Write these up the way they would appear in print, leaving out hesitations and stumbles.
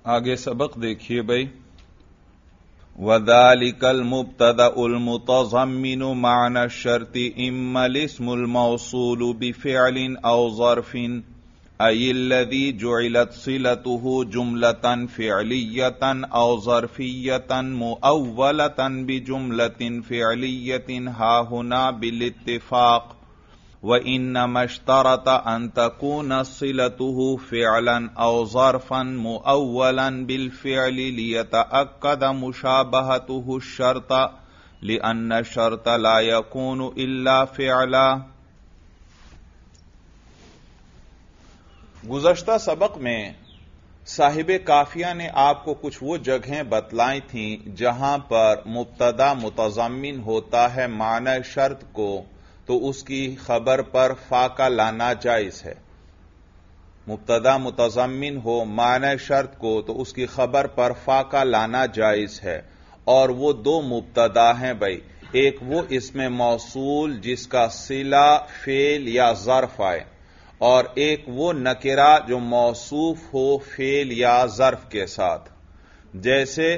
آگے سبق دیکھیے بھائی. وَذَلِكَ الْمُبْتَدَأُ الْمُتَضَمِّنُ مَعْنَى الشَّرْطِ إِمَّا الِاسْمُ الْمَوْصُولُ بِفِعْلٍ أَوْ ظَرْفٍ أي الذي جعلت صلته جملة فعلية أو ظرفية مؤولة بجملة فعلية ها هنا بالاتفاق وإنما اشترط أن تكون صلته فعلا أو ظرفا مؤولا بالفعل ليتأكد مشابهته الشرط لأن الشرط لا يكون إلا فعلا. گزشتہ سبق میں صاحب کافیہ نے آپ کو کچھ وہ جگہیں بتلائی تھیں جہاں پر مبتدا متضمن ہوتا ہے معنی شرط کو تو اس کی خبر پر فا کا لانا جائز ہے. مبتدا متضمن ہو معنی شرط کو تو اس کی خبر پر فا کا لانا جائز ہے. اور وہ دو مبتدا ہیں بھائی، ایک وہ اسم موصول جس کا صلہ فعل یا ظرف آئے، اور ایک وہ نکرہ جو موصوف ہو فعل یا ظرف کے ساتھ. جیسے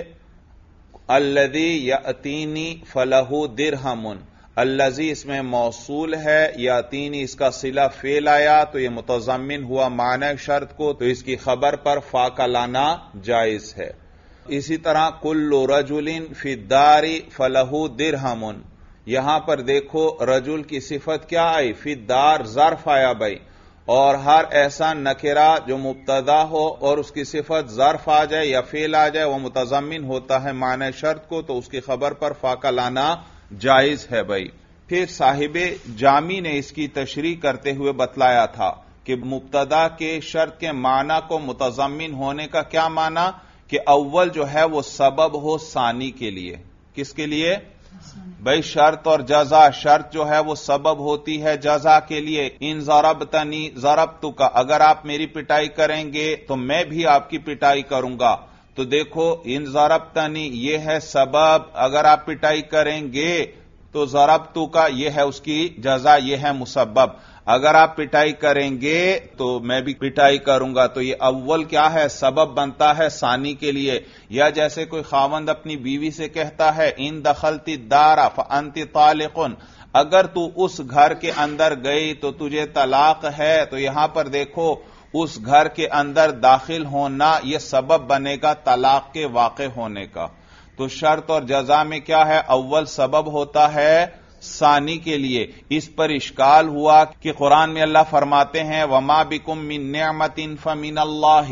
الذی یاتینی فلہ درہم، الذی اس میں موصول ہے، یاتینی اس کا صلہ فعل آیا تو یہ متضمن ہوا معنی شرط کو تو اس کی خبر پر فا کا لانا جائز ہے. اسی طرح کل رجل فی الدار فلہ درہم، یہاں پر دیکھو رجل کی صفت کیا آئی؟ فی الدار ظرف آیا بھائی، اور ہر ایسا نکرہ جو مبتدا ہو اور اس کی صفت ظرف آ جائے یا فعل آ جائے وہ متضمن ہوتا ہے معنی شرط کو تو اس کی خبر پر فا کا لانا جائز ہے بھائی. پھر صاحب جامی نے اس کی تشریح کرتے ہوئے بتلایا تھا کہ مبتدا کے شرط کے معنی کو متضمن ہونے کا کیا معنی کہ اول جو ہے وہ سبب ہو ثانی کے لیے. کس کے لیے بھائی؟ شرط اور جزا. شرط جو ہے وہ سبب ہوتی ہے جزا کے لیے. ان ضربتنی ضربتک، اگر آپ میری پٹائی کریں گے تو میں بھی آپ کی پٹائی کروں گا. تو دیکھو ان ضربتنی یہ ہے سبب، اگر آپ پٹائی کریں گے تو ضربتک یہ ہے اس کی جزا، یہ ہے مسبب. اگر آپ پٹائی کریں گے تو میں بھی پٹائی کروں گا تو یہ اول کیا ہے؟ سبب بنتا ہے ثانی کے لیے. یا جیسے کوئی خاوند اپنی بیوی سے کہتا ہے ان دخلت الدار فانت طالق، اگر تو اس گھر کے اندر گئی تو تجھے طلاق ہے. تو یہاں پر دیکھو اس گھر کے اندر داخل ہونا یہ سبب بنے گا طلاق کے واقع ہونے کا. تو شرط اور جزا میں کیا ہے؟ اول سبب ہوتا ہے ثانی کے لیے. اس پر اشکال ہوا کہ قرآن میں اللہ فرماتے ہیں وما بکم من نعمت فمن اللہ.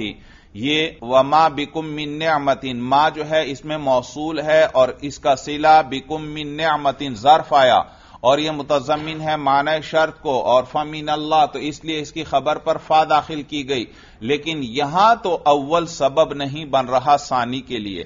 یہ وما بکم من نعمت، ما جو ہے اس میں موصول ہے اور اس کا صلہ بکم من نعمت ظرف آیا اور یہ متضمن ہے معنی شرط کو، اور فمن اللہ تو اس لیے اس کی خبر پر فا داخل کی گئی. لیکن یہاں تو اول سبب نہیں بن رہا ثانی کے لیے.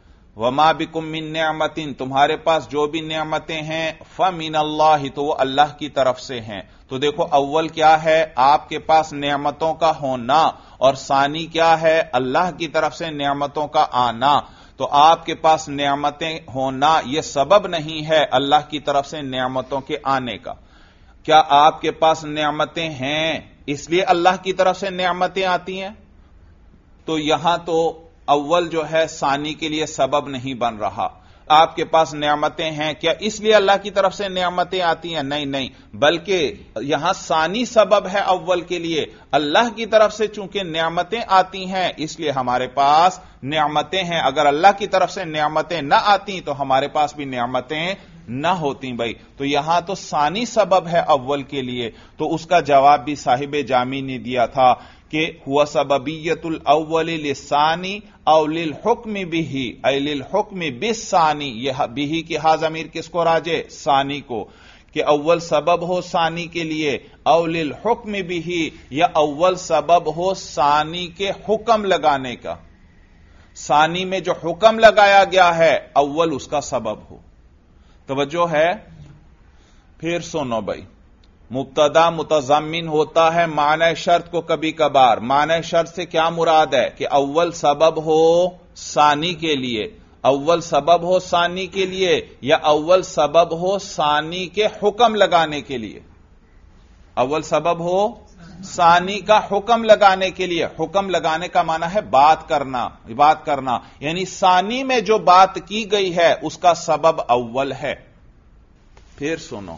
وما بکم من نعمت، تمہارے پاس جو بھی نعمتیں ہیں، فمن اللہ تو وہ اللہ کی طرف سے ہیں. تو دیکھو اول کیا ہے؟ آپ کے پاس نعمتوں کا ہونا، اور ثانی کیا ہے؟ اللہ کی طرف سے نعمتوں کا آنا. تو آپ کے پاس نعمتیں ہونا یہ سبب نہیں ہے اللہ کی طرف سے نعمتوں کے آنے کا. کیا آپ کے پاس نعمتیں ہیں اس لیے اللہ کی طرف سے نعمتیں آتی ہیں؟ تو یہاں تو اول جو ہے ثانی کے لیے سبب نہیں بن رہا. آپ کے پاس نعمتیں ہیں، کیا اس لیے اللہ کی طرف سے نعمتیں آتی ہیں؟ نہیں، بلکہ یہاں ثانی سبب ہے اول کے لیے. اللہ کی طرف سے چونکہ نعمتیں آتی ہیں اس لیے ہمارے پاس نعمتیں ہیں. اگر اللہ کی طرف سے نعمتیں نہ آتی تو ہمارے پاس بھی نعمتیں نہ ہوتی بھائی. تو یہاں تو ثانی سبب ہے اول کے لیے. تو اس کا جواب بھی صاحب جامی نے دیا تھا کہ ہوا سببیت الاول للثانی او للحکم به ای للحکم بالثانی. یہ به کی ہا ضمیر کس کو راجع؟ ثانی کو. کہ اول سبب ہو ثانی کے لیے، او للحکم به یا اول سبب ہو ثانی کے حکم لگانے کا. ثانی میں جو حکم لگایا گیا ہے اول اس کا سبب ہو. توجہ ہے؟ پھر سنو بھائی، مبتدا متضمن ہوتا ہے معنی شرط کو کبھی کبھار. معنی شرط سے کیا مراد ہے؟ کہ اول سبب ہو ثانی کے لیے، اول سبب ہو ثانی کے لیے، یا اول سبب ہو ثانی کے حکم لگانے کے لیے. اول سبب ہو ثانی کا حکم لگانے کے لیے. حکم لگانے کا معنی ہے بات کرنا یعنی ثانی میں جو بات کی گئی ہے اس کا سبب اول ہے. پھر سنو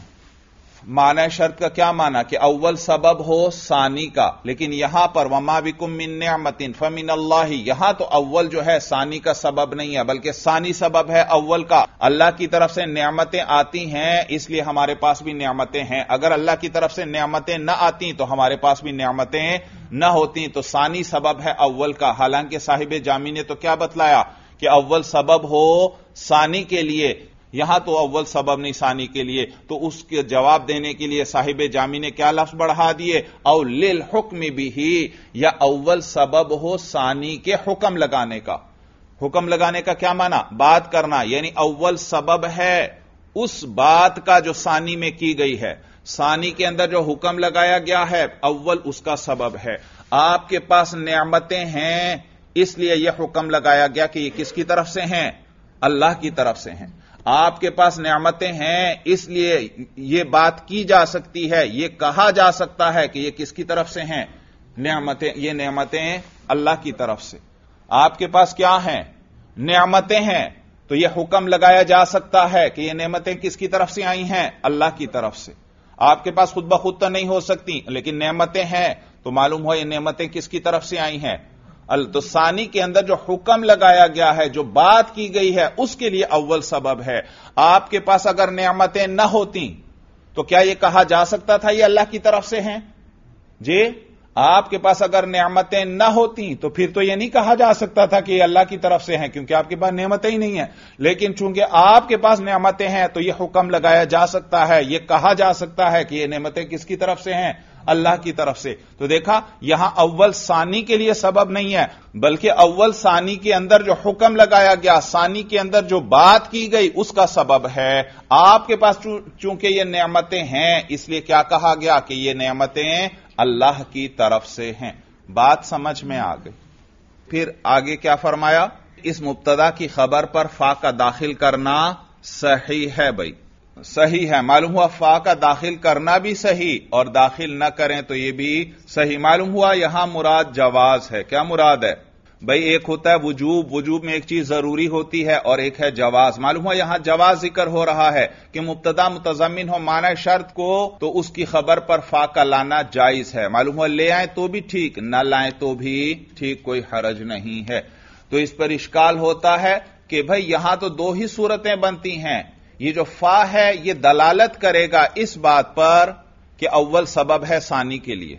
معنی شرط کا کیا معنی کہ اول سبب ہو ثانی کا، لیکن یہاں پر وما بکم من نعمت فمن اللہ، یہاں تو اول جو ہے ثانی کا سبب نہیں ہے بلکہ ثانی سبب ہے اول کا. اللہ کی طرف سے نعمتیں آتی ہیں اس لیے ہمارے پاس بھی نعمتیں ہیں. اگر اللہ کی طرف سے نعمتیں نہ آتی تو ہمارے پاس بھی نعمتیں نہ ہوتی. تو ثانی سبب ہے اول کا. حالانکہ صاحب جامی نے تو کیا بتلایا کہ اول سبب ہو ثانی کے لیے، یہاں تو اول سبب نہیں ثانی کے لیے. تو اس کے جواب دینے کے لیے صاحب جامی نے کیا لفظ بڑھا دیے، او للحکم بھی، یا اول سبب ہو ثانی کے حکم لگانے کا. حکم لگانے کا کیا معنی؟ بات کرنا، یعنی اول سبب ہے اس بات کا جو ثانی میں کی گئی ہے. ثانی کے اندر جو حکم لگایا گیا ہے اول اس کا سبب ہے. آپ کے پاس نعمتیں ہیں اس لیے یہ حکم لگایا گیا کہ یہ کس کی طرف سے ہیں؟ اللہ کی طرف سے ہیں. آپ کے پاس نعمتیں ہیں اس لیے یہ بات کی جا سکتی ہے، یہ کہا جا سکتا ہے کہ یہ کس کی طرف سے ہیں؟ نعمتیں. یہ نعمتیں اللہ کی طرف سے. آپ کے پاس کیا ہیں؟ نعمتیں ہیں. تو یہ حکم لگایا جا سکتا ہے کہ یہ نعمتیں کس کی طرف سے آئی ہیں؟ اللہ کی طرف سے. آپ کے پاس خود بخود تو نہیں ہو سکتی لیکن نعمتیں ہیں تو معلوم ہو یہ نعمتیں کس کی طرف سے آئی ہیں؟ تو ثانی کے اندر جو حکم لگایا گیا ہے، جو بات کی گئی ہے، اس کے لیے اول سبب ہے. آپ کے پاس اگر نعمتیں نہ ہوتی تو کیا یہ کہا جا سکتا تھا یہ اللہ کی طرف سے ہیں؟ جی آپ کے پاس اگر نعمتیں نہ ہوتی تو پھر تو یہ نہیں کہا جا سکتا تھا کہ یہ اللہ کی طرف سے ہیں، کیونکہ آپ کے پاس نعمتیں ہی نہیں ہیں. لیکن چونکہ آپ کے پاس نعمتیں ہیں تو یہ حکم لگایا جا سکتا ہے، یہ کہا جا سکتا ہے کہ یہ نعمتیں کس کی طرف سے ہیں؟ اللہ کی طرف سے. تو دیکھا یہاں اول ثانی کے لیے سبب نہیں ہے بلکہ اول ثانی کے اندر جو حکم لگایا گیا، ثانی کے اندر جو بات کی گئی اس کا سبب ہے. آپ کے پاس چونکہ یہ نعمتیں ہیں اس لیے کیا کہا گیا کہ یہ نعمتیں اللہ کی طرف سے ہیں. بات سمجھ میں آ گئی. پھر آگے کیا فرمایا؟ اس مبتدا کی خبر پر فا کا داخل کرنا صحیح ہے. بھائی صحیح ہے. معلوم ہوا فا کا داخل کرنا بھی صحیح اور داخل نہ کریں تو یہ بھی صحیح. معلوم ہوا یہاں مراد جواز ہے. کیا مراد ہے؟ بھائی ایک ہوتا ہے وجوب، وجوب میں ایک چیز ضروری ہوتی ہے، اور ایک ہے جواز. معلوم ہوا یہاں جواز ذکر ہو رہا ہے کہ مبتدا متضمن ہو معنی شرط کو تو اس کی خبر پر فا کا لانا جائز ہے. معلوم ہوا لے آئیں تو بھی ٹھیک، نہ لائیں تو بھی ٹھیک، کوئی حرج نہیں ہے. تو اس پر اشکال ہوتا ہے کہ بھائی یہاں تو دو ہی صورتیں بنتی ہیں. یہ جو فا ہے یہ دلالت کرے گا اس بات پر کہ اول سبب ہے ثانی کے لیے.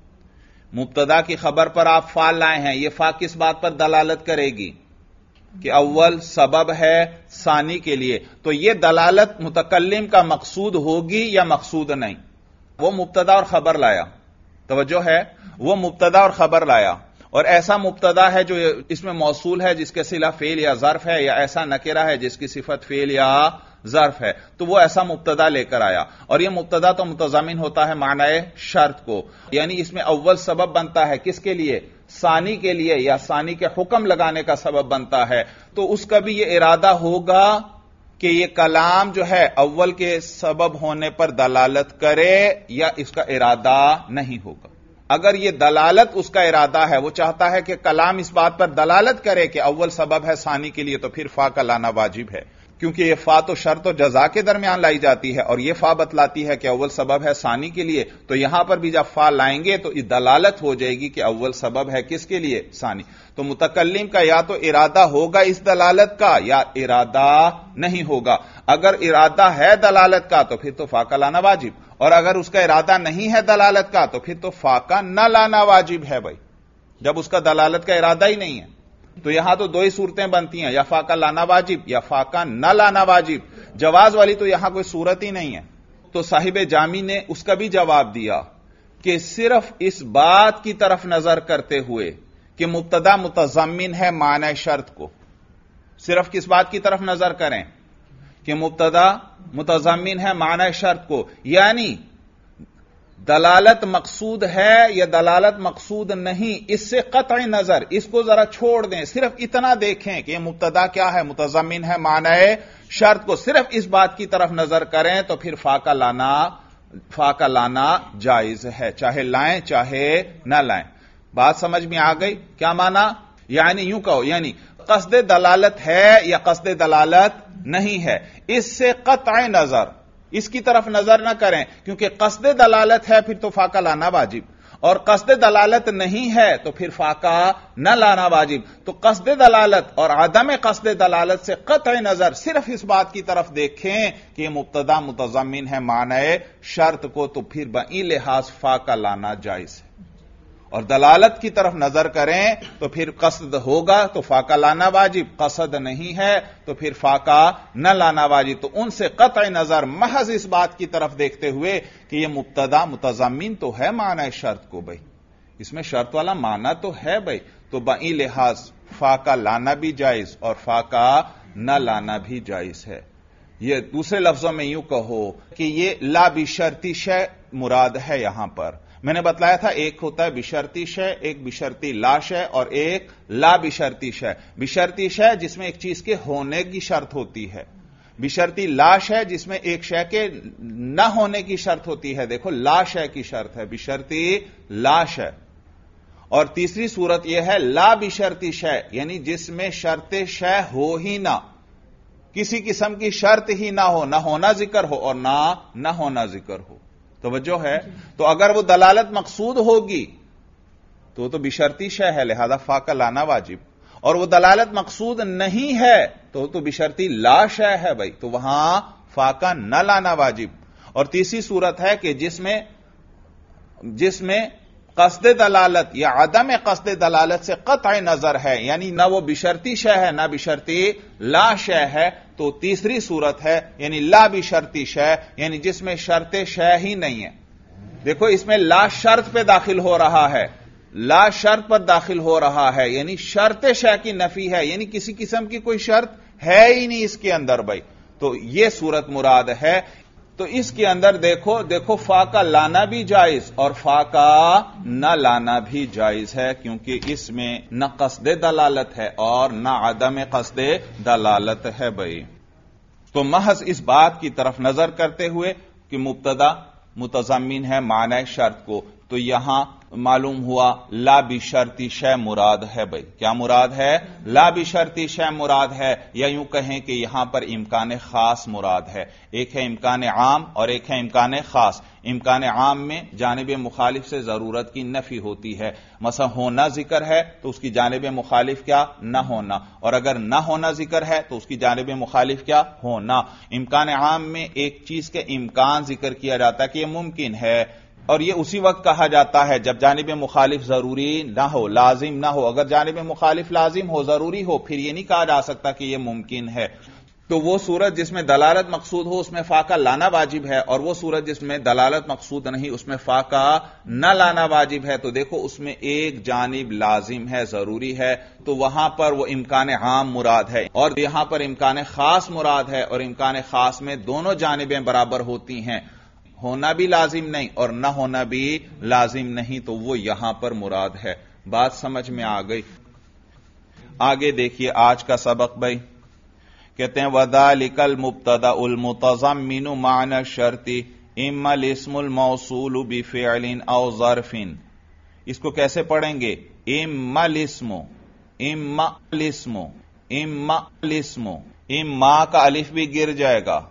مبتدا کی خبر پر آپ فا لائے ہیں، یہ فا کس بات پر دلالت کرے گی؟ کہ اول سبب ہے ثانی کے لیے. تو یہ دلالت متکلم کا مقصود ہوگی یا مقصود نہیں؟ وہ مبتدا اور خبر لایا. توجہ ہے، وہ مبتدا اور خبر لایا، اور ایسا مبتدا ہے جو اس میں موصول ہے جس کے صلہ فعل یا ظرف ہے، یا ایسا نکرہ ہے جس کی صفت فعل یا ظرف ہے. تو وہ ایسا مبتدا لے کر آیا، اور یہ مبتدا تو متضمن ہوتا ہے معنی شرط کو، یعنی اس میں اول سبب بنتا ہے کس کے لیے؟ ثانی کے لیے، یا ثانی کے حکم لگانے کا سبب بنتا ہے. تو اس کا بھی یہ ارادہ ہوگا کہ یہ کلام جو ہے اول کے سبب ہونے پر دلالت کرے، یا اس کا ارادہ نہیں ہوگا. اگر یہ دلالت اس کا ارادہ ہے، وہ چاہتا ہے کہ کلام اس بات پر دلالت کرے کہ اول سبب ہے ثانی کے لیے، تو پھر فا کا لانا واجب ہے. کیونکہ یہ فا تو شرط و جزا کے درمیان لائی جاتی ہے، اور یہ فا بتلاتی ہے کہ اول سبب ہے ثانی کے لیے. تو یہاں پر بھی جب فا لائیں گے تو دلالت ہو جائے گی کہ اول سبب ہے کس کے لیے؟ ثانی. تو متکلم کا یا تو ارادہ ہوگا اس دلالت کا یا ارادہ نہیں ہوگا. اگر ارادہ ہے دلالت کا تو پھر تو فا کا لانا واجب، اور اگر اس کا ارادہ نہیں ہے دلالت کا تو پھر تو فا کا نہ لانا واجب ہے. بھائی جب اس کا دلالت کا ارادہ ہی نہیں ہے تو یہاں تو دو ہی صورتیں بنتی ہیں، یا فا کا لانا واجب یا فا کا نہ لانا واجب. جواز والی تو یہاں کوئی صورت ہی نہیں ہے. تو صاحب جامی نے اس کا بھی جواب دیا کہ صرف اس بات کی طرف نظر کرتے ہوئے کہ مبتدا متضمن ہے معنی شرط کو، صرف کس بات کی طرف نظر کریں کہ مبتدا متضمن ہے معنی شرط کو، یعنی دلالت مقصود ہے یا دلالت مقصود نہیں، اس سے قطع نظر، اس کو ذرا چھوڑ دیں، صرف اتنا دیکھیں کہ یہ مبتدا کیا ہے؟ متضمن ہے معنی شرط کو. صرف اس بات کی طرف نظر کریں تو پھر فا کا لانا فا کا لانا جائز ہے، چاہے لائیں چاہے نہ لائیں۔ بات سمجھ میں آ گئی؟ کیا مانا؟ یعنی یوں کہو، یعنی قصد دلالت ہے یا قصد دلالت نہیں ہے، اس سے قطع نظر، اس کی طرف نظر نہ کریں، کیونکہ قصد دلالت ہے پھر تو فا کا لانا واجب، اور قصد دلالت نہیں ہے تو پھر فا کا نہ لانا واجب۔ تو قصد دلالت اور عدم قصد دلالت سے قطع نظر صرف اس بات کی طرف دیکھیں کہ یہ مبتدا متضمن ہے معنی شرط کو، تو پھر بئی لحاظ فا کا لانا جائز ہے، اور دلالت کی طرف نظر کریں تو پھر قصد ہوگا تو فا کا لانا واجب، قصد نہیں ہے تو پھر فا کا نہ لانا واجب۔ تو ان سے قطع نظر محض اس بات کی طرف دیکھتے ہوئے کہ یہ مبتدا متضمن تو ہے معنی شرط کو، بھائی اس میں شرط والا معنی تو ہے بھائی، تو بئی لحاظ فا کا لانا بھی جائز اور فا کا نہ لانا بھی جائز ہے۔ یہ دوسرے لفظوں میں یوں کہو کہ یہ لا بشرطی شے مراد ہے یہاں پر۔ میں نے بتلایا تھا ایک ہوتا ہے بشرطی شے، ایک بشرطی لا شے اور ایک لا بشرطی شے۔ بشرطی شے جس میں ایک چیز کے ہونے کی شرط ہوتی ہے، بشرطی لا شے جس میں ایک شے کے نہ ہونے کی شرط ہوتی ہے۔ دیکھو لا شے کی شرط ہے، بشرطی لا شے۔ اور تیسری صورت یہ ہے لا بشرطی شے، یعنی جس میں شرط شے ہو ہی نہ، کسی قسم کی شرط ہی نہ ہو، نہ ہونا ذکر ہو اور نہ ہونا ذکر ہو۔ توجہ ہے؟ تو اگر وہ دلالت مقصود ہوگی تو بشرطی شے ہے، لہذا فا کا لانا واجب، اور وہ دلالت مقصود نہیں ہے تو بشرطی لا شے ہے بھائی، تو وہاں فا کا نہ لانا واجب۔ اور تیسری صورت ہے کہ جس میں قصد دلالت یا عدم قصد دلالت سے قطع نظر ہے، یعنی نہ وہ بشرطی شے ہے نہ بشرطی لا شے ہے، تو تیسری صورت ہے یعنی لا بشرطی شے، یعنی جس میں شرط شے ہی نہیں ہے۔ دیکھو اس میں لا شرط پہ داخل ہو رہا ہے، لا شرط پر داخل ہو رہا ہے، یعنی شرط شے کی نفی ہے، یعنی کسی قسم کی کوئی شرط ہے ہی نہیں اس کے اندر بھائی، تو یہ صورت مراد ہے۔ تو اس کے اندر دیکھو فا کا لانا بھی جائز اور فا کا نہ لانا بھی جائز ہے، کیونکہ اس میں نہ قصد دلالت ہے اور نہ عدم قصد دلالت ہے بھائی۔ تو محض اس بات کی طرف نظر کرتے ہوئے کہ مبتدا متضمن ہے معنی شرط کو، تو یہاں معلوم ہوا لا بشرطی شے مراد ہے بھائی۔ کیا مراد ہے؟ لا بشرطی شے مراد ہے، یا یوں کہیں کہ یہاں پر امکان خاص مراد ہے۔ ایک ہے امکان عام اور ایک ہے امکان خاص۔ امکان عام میں جانب مخالف سے ضرورت کی نفی ہوتی ہے، مثلا ہونا ذکر ہے تو اس کی جانب مخالف کیا؟ نہ ہونا، اور اگر نہ ہونا ذکر ہے تو اس کی جانب مخالف کیا؟ ہونا۔ امکان عام میں ایک چیز کے امکان ذکر کیا جاتا ہے کہ یہ ممکن ہے، اور یہ اسی وقت کہا جاتا ہے جب جانب مخالف ضروری نہ ہو، لازم نہ ہو۔ اگر جانب مخالف لازم ہو، ضروری ہو، پھر یہ نہیں کہا جا سکتا کہ یہ ممکن ہے۔ تو وہ صورت جس میں دلالت مقصود ہو اس میں فا کا لانا واجب ہے، اور وہ صورت جس میں دلالت مقصود نہیں اس میں فا کا نہ لانا واجب ہے۔ تو دیکھو اس میں ایک جانب لازم ہے، ضروری ہے، تو وہاں پر وہ امکان عام مراد ہے، اور یہاں پر امکان خاص مراد ہے، اور امکان خاص میں دونوں جانبیں برابر ہوتی ہیں، ہونا بھی لازم نہیں اور نہ ہونا بھی لازم نہیں، تو وہ یہاں پر مراد ہے۔ بات سمجھ میں آ گئی؟ آگے دیکھیے آج کا سبق بھائی، کہتے ہیں وَذَلِكَ الْمُبْتَدَأُ الْمُتَضَمِّنُ مَعْنَى الشَّرْطِ إِمَّا الْاسْمُ الْمَوْصُولُ بِفِعْلٍ أَوْ ظَرْفٍ۔ اس کو کیسے پڑھیں گے؟ إِمَّا الْاسْمُ، إِمَّا الْاسْمُ، إِمَّا الْاسْمُ، إِمَّا کا الف بھی گر جائے گا،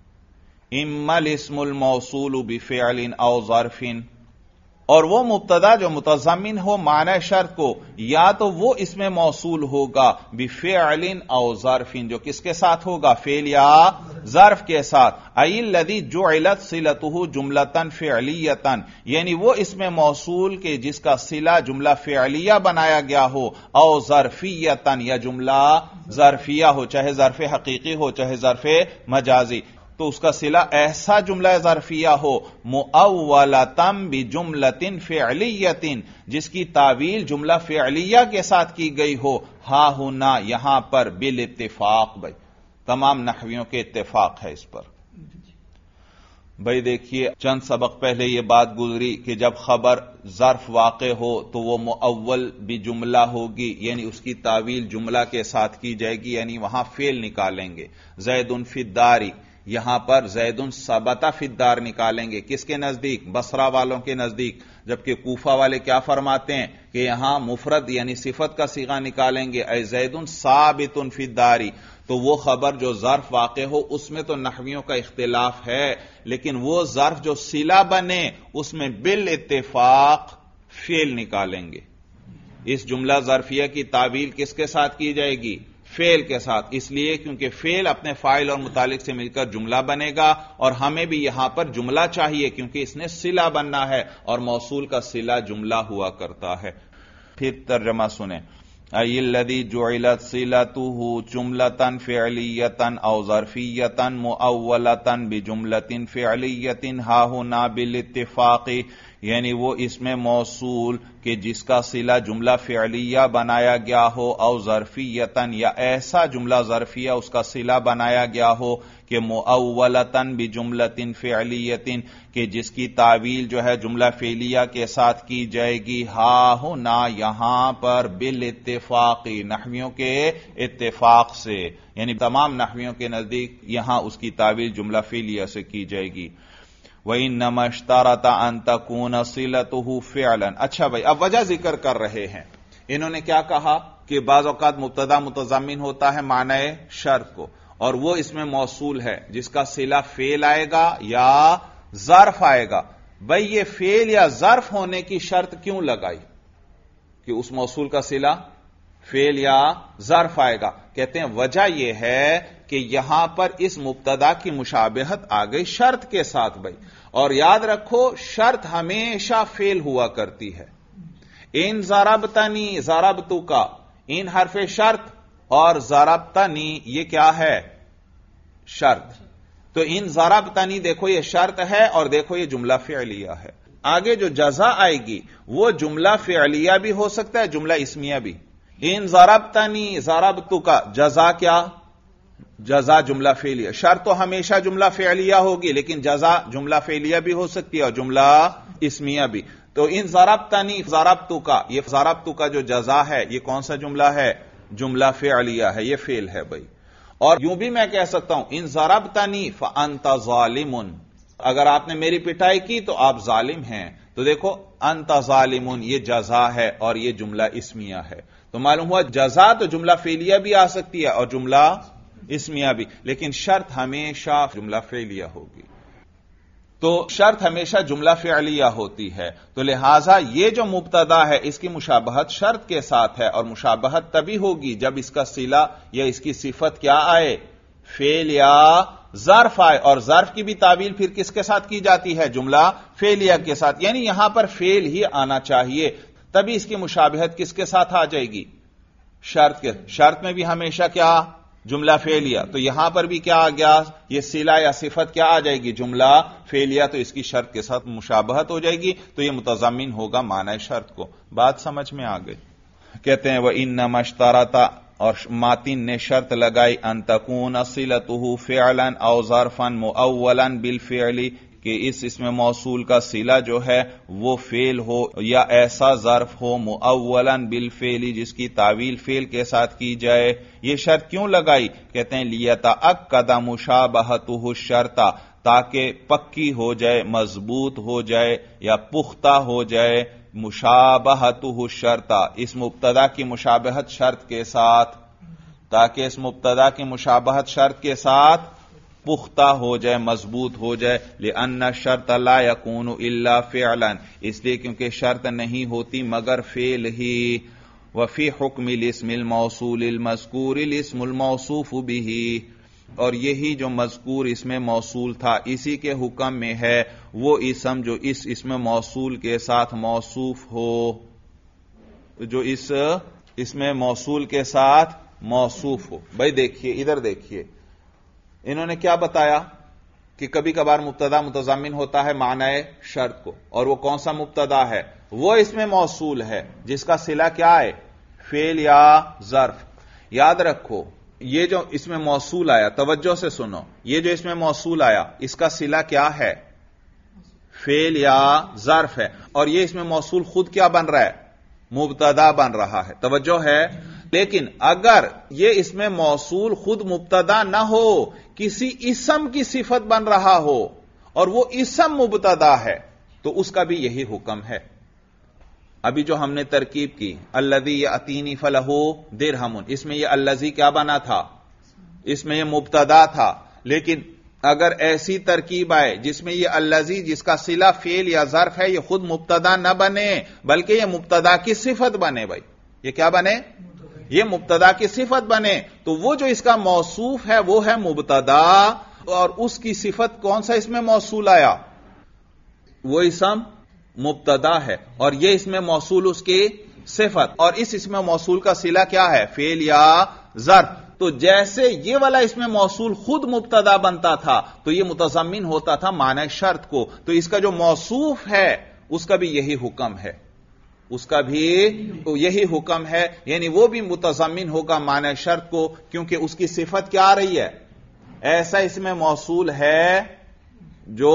اما الاسم الموصول بفعل او ظرف، اور وہ مبتدا جو متضمن ہو معنی شرط کو، یا تو وہ اس میں موصول ہوگا بفعل او ظرف، جو کس کے ساتھ ہوگا؟ فعل یا ظرف کے ساتھ۔ ای الذی جعلت صلته جملۃ فعلیۃ، یعنی وہ اس میں موصول کے جس کا صلہ جملہ فعلیہ بنایا گیا ہو، او ظرفیۃ یا جملہ ظرفیہ ہو، چاہے ظرف حقیقی ہو چاہے ظرف مجازی، تو اس کا صلہ ایسا جملہ ظرفیہ ہو مؤولۃ بجملۃ فعلیۃ، جس کی تعویل جملہ فعلیہ کے ساتھ کی گئی ہو، ہا ہونا یہاں پر بالاتفاق، بھائی تمام نحویوں کے اتفاق ہے اس پر۔ بھائی دیکھیے چند سبق پہلے یہ بات گزری کہ جب خبر ظرف واقع ہو تو وہ مؤول بجملہ ہوگی، یعنی اس کی تعویل جملہ کے ساتھ کی جائے گی، یعنی وہاں فعل نکالیں گے۔ زید فی الدار، یہاں پر زیدن ثبت فی الدار نکالیں گے، کس کے نزدیک؟ بصرہ والوں کے نزدیک، جبکہ کوفہ والے کیا فرماتے ہیں کہ یہاں مفرد یعنی صفت کا صیغہ نکالیں گے، اے زیدن ثابت فی الداری، تو وہ خبر جو ظرف واقع ہو اس میں تو نحویوں کا اختلاف ہے، لیکن وہ ظرف جو صلہ بنے اس میں بالاتفاق فعل نکالیں گے۔ اس جملہ ظرفیہ کی تعویل کس کے ساتھ کی جائے گی؟ فعل کے ساتھ، اس لیے کیونکہ فعل اپنے فاعل اور متعلق سے مل کر جملہ بنے گا، اور ہمیں بھی یہاں پر جملہ چاہیے کیونکہ اس نے صلہ بننا ہے، اور موصول کا صلہ جملہ ہوا کرتا ہے۔ پھر ترجمہ سنیں، ای الذی جعلت صلتہ جملۃ فعلیۃ او ظرفیۃ مؤولۃ بجملۃ فعلیۃ ہا ہنا بالاتفاق، یعنی وہ اسم موصول کہ جس کا صلہ جملہ فعلیہ بنایا گیا ہو، او ظرفیتن یا ایسا جملہ ظرفیہ اس کا صلہ بنایا گیا ہو کہ مؤولتن بجملۃ فعلیۃ کہ جس کی تعویل جو ہے جملہ فعلیہ کے ساتھ کی جائے گی، ہا ہنا یہاں پر بالاتفاق، نحویوں کے اتفاق سے، یعنی تمام نحویوں کے نزدیک یہاں اس کی تعویل جملہ فعلیہ سے کی جائے گی۔ وَإِنَّمَا اشْتَرَطَ أَن تَكُونَ صِلَتُهُ فِعْلًا۔ اچھا بھائی، اب وجہ ذکر کر رہے ہیں، انہوں نے کیا کہا کہ بعض اوقات مبتدا متضمن ہوتا ہے معنی شرط کو، اور وہ اس میں موصول ہے جس کا صلہ فعل آئے گا یا ظرف آئے گا۔ بھئی یہ فعل یا ظرف ہونے کی شرط کیوں لگائی کہ اس موصول کا صلہ فعل یا ظرف آئے گا؟ کہتے ہیں وجہ یہ ہے کہ یہاں پر اس مبتدا کی مشابہت آ گئی شرط کے ساتھ بھائی، اور یاد رکھو شرط ہمیشہ فعل ہوا کرتی ہے۔ ان ضربتنی ضربتو کا، ان حرف شرط اور ضربتنی یہ کیا ہے؟ شرط۔ تو ان ضربتنی دیکھو یہ شرط ہے اور دیکھو یہ جملہ فعلیہ ہے۔ آگے جو جزا آئے گی وہ جملہ فعلیہ بھی ہو سکتا ہے، جملہ اسمیہ بھی۔ ان ضربتنی ضربتو کا، جزا کیا؟ جزا جملہ فعلیہ۔ شرط تو ہمیشہ جملہ فعلیہ ہوگی، لیکن جزا جملہ فعلیہ بھی ہو سکتی ہے اور جملہ اسمیہ بھی۔ تو ان ضربتنی ضربتو کا، یہ ضربتو کا جو جزا ہے یہ کون سا جملہ ہے؟ جملہ فعلیہ ہے، یہ فعل ہے بھائی۔ اور یوں بھی میں کہہ سکتا ہوں ان ضربتنی فانت ظالم، اگر آپ نے میری پٹائی کی تو آپ ظالم ہیں، تو دیکھو انت ظالم یہ جزا ہے اور یہ جملہ اسمیہ ہے، تو معلوم ہوا جزا تو جملہ فعلیہ بھی آ سکتی ہے اور جملہ اسمیہ بھی، لیکن شرط ہمیشہ جملہ فعلیہ ہوگی۔ تو شرط ہمیشہ جملہ فعلیہ ہوتی ہے، تو لہذا یہ جو مبتدا ہے اس کی مشابہت شرط کے ساتھ ہے، اور مشابہت تبھی ہوگی جب اس کا صلہ یا اس کی صفت کیا آئے؟ فعل یا ظرف آئے، اور ظرف کی بھی تعویل پھر کس کے ساتھ کی جاتی ہے؟ جملہ فعلیہ کے ساتھ، یعنی یہاں پر فعل ہی آنا چاہیے، تبھی اس کی مشابہت کس کے ساتھ آ جائے گی؟ شرط کے۔ شرط میں بھی ہمیشہ کیا؟ جملہ فعلیہ۔ تو یہاں پر بھی کیا آ گیا؟ یہ صلہ یا صفت کیا آ جائے گی؟ جملہ فعلیہ، تو اس کی شرط کے ساتھ مشابہت ہو جائے گی، تو یہ متضمن ہوگا معنی شرط کو۔ بات سمجھ میں آ گئی؟ کہتے ہیں وَإِنَّمَا اشْتَرَطَ، اور ماتن نے شرط لگائی، ان تکون صلتہ فعلا او ظرفا مؤولا بالفعل، کہ اس اسم موصول کا صلہ جو ہے وہ فعل ہو یا ایسا ظرف ہو مؤولا بالفعل جس کی تعویل فعل کے ساتھ کی جائے۔ یہ شرط کیوں لگائی؟ کہتے ہیں لیتأکد مشابہتہ الشرط، تاکہ پکی ہو جائے، مضبوط ہو جائے یا پختہ ہو جائے مشابہتہ الشرط، اس مبتدا کی مشابہت شرط کے ساتھ، تاکہ اس مبتدا کی مشابہت شرط کے ساتھ پختہ ہو جائے، مضبوط ہو جائے۔ لأن الشرط لا يكون الا فعلا، اس لیے کیونکہ شرط نہیں ہوتی مگر فعل ہی۔ وفی حکم الاسم الموصول المذکور الاسم الموصوف به، اور یہی جو مذکور اسم موصول تھا اسی کے حکم میں ہے وہ اسم جو اس اسم موصول کے ساتھ موصوف ہو، جو اس اسم موصول کے ساتھ موصوف ہو۔ بھائی دیکھیے، ادھر دیکھیے، انہوں نے کیا بتایا کہ کبھی کبھار مبتدا متضمن ہوتا ہے معنی شرط کو، اور وہ کون سا مبتدا ہے؟ وہ اسم موصول ہے جس کا صلہ کیا ہے؟ فعل یا ظرف۔ یاد رکھو یہ جو اسم موصول آیا، توجہ سے سنو، یہ جو اسم موصول آیا اس کا صلہ کیا ہے؟ فعل یا ظرف ہے، اور یہ اسم موصول خود کیا بن رہا ہے؟ مبتدا بن رہا ہے۔ توجہ ہے؟ لیکن اگر یہ اس میں موصول خود مبتدا نہ ہو، کسی اسم کی صفت بن رہا ہو اور وہ اسم مبتدا ہے، تو اس کا بھی یہی حکم ہے۔ ابھی جو ہم نے ترکیب کی الذی یاتینی فلہ درہم، اس میں یہ الذی کیا بنا تھا؟ اس میں یہ مبتدا تھا، لیکن اگر ایسی ترکیب آئے جس میں یہ الذی جس کا صلہ فعل یا ظرف ہے، یہ خود مبتدا نہ بنے بلکہ یہ مبتدا کی صفت بنے، بھائی یہ کیا بنے؟ یہ مبتدا کی صفت بنے، تو وہ جو اس کا موصوف ہے وہ ہے مبتدا، اور اس کی صفت کون سا اس میں موصول آیا؟ وہ اسم مبتدا ہے، اور یہ اس میں موصول اس کی صفت، اور اس میں موصول کا صلہ کیا ہے؟ فعل یا ظرف۔ تو جیسے یہ والا اس میں موصول خود مبتدا بنتا تھا تو یہ متضمن ہوتا تھا معنی شرط کو، تو اس کا جو موصوف ہے اس کا بھی یہی حکم ہے، اس کا بھی یہی حکم ہے، یعنی وہ بھی متضمن ہوگا معنی شرط کو، کیونکہ اس کی صفت کیا آ رہی ہے؟ ایسا اس میں موصول ہے جو،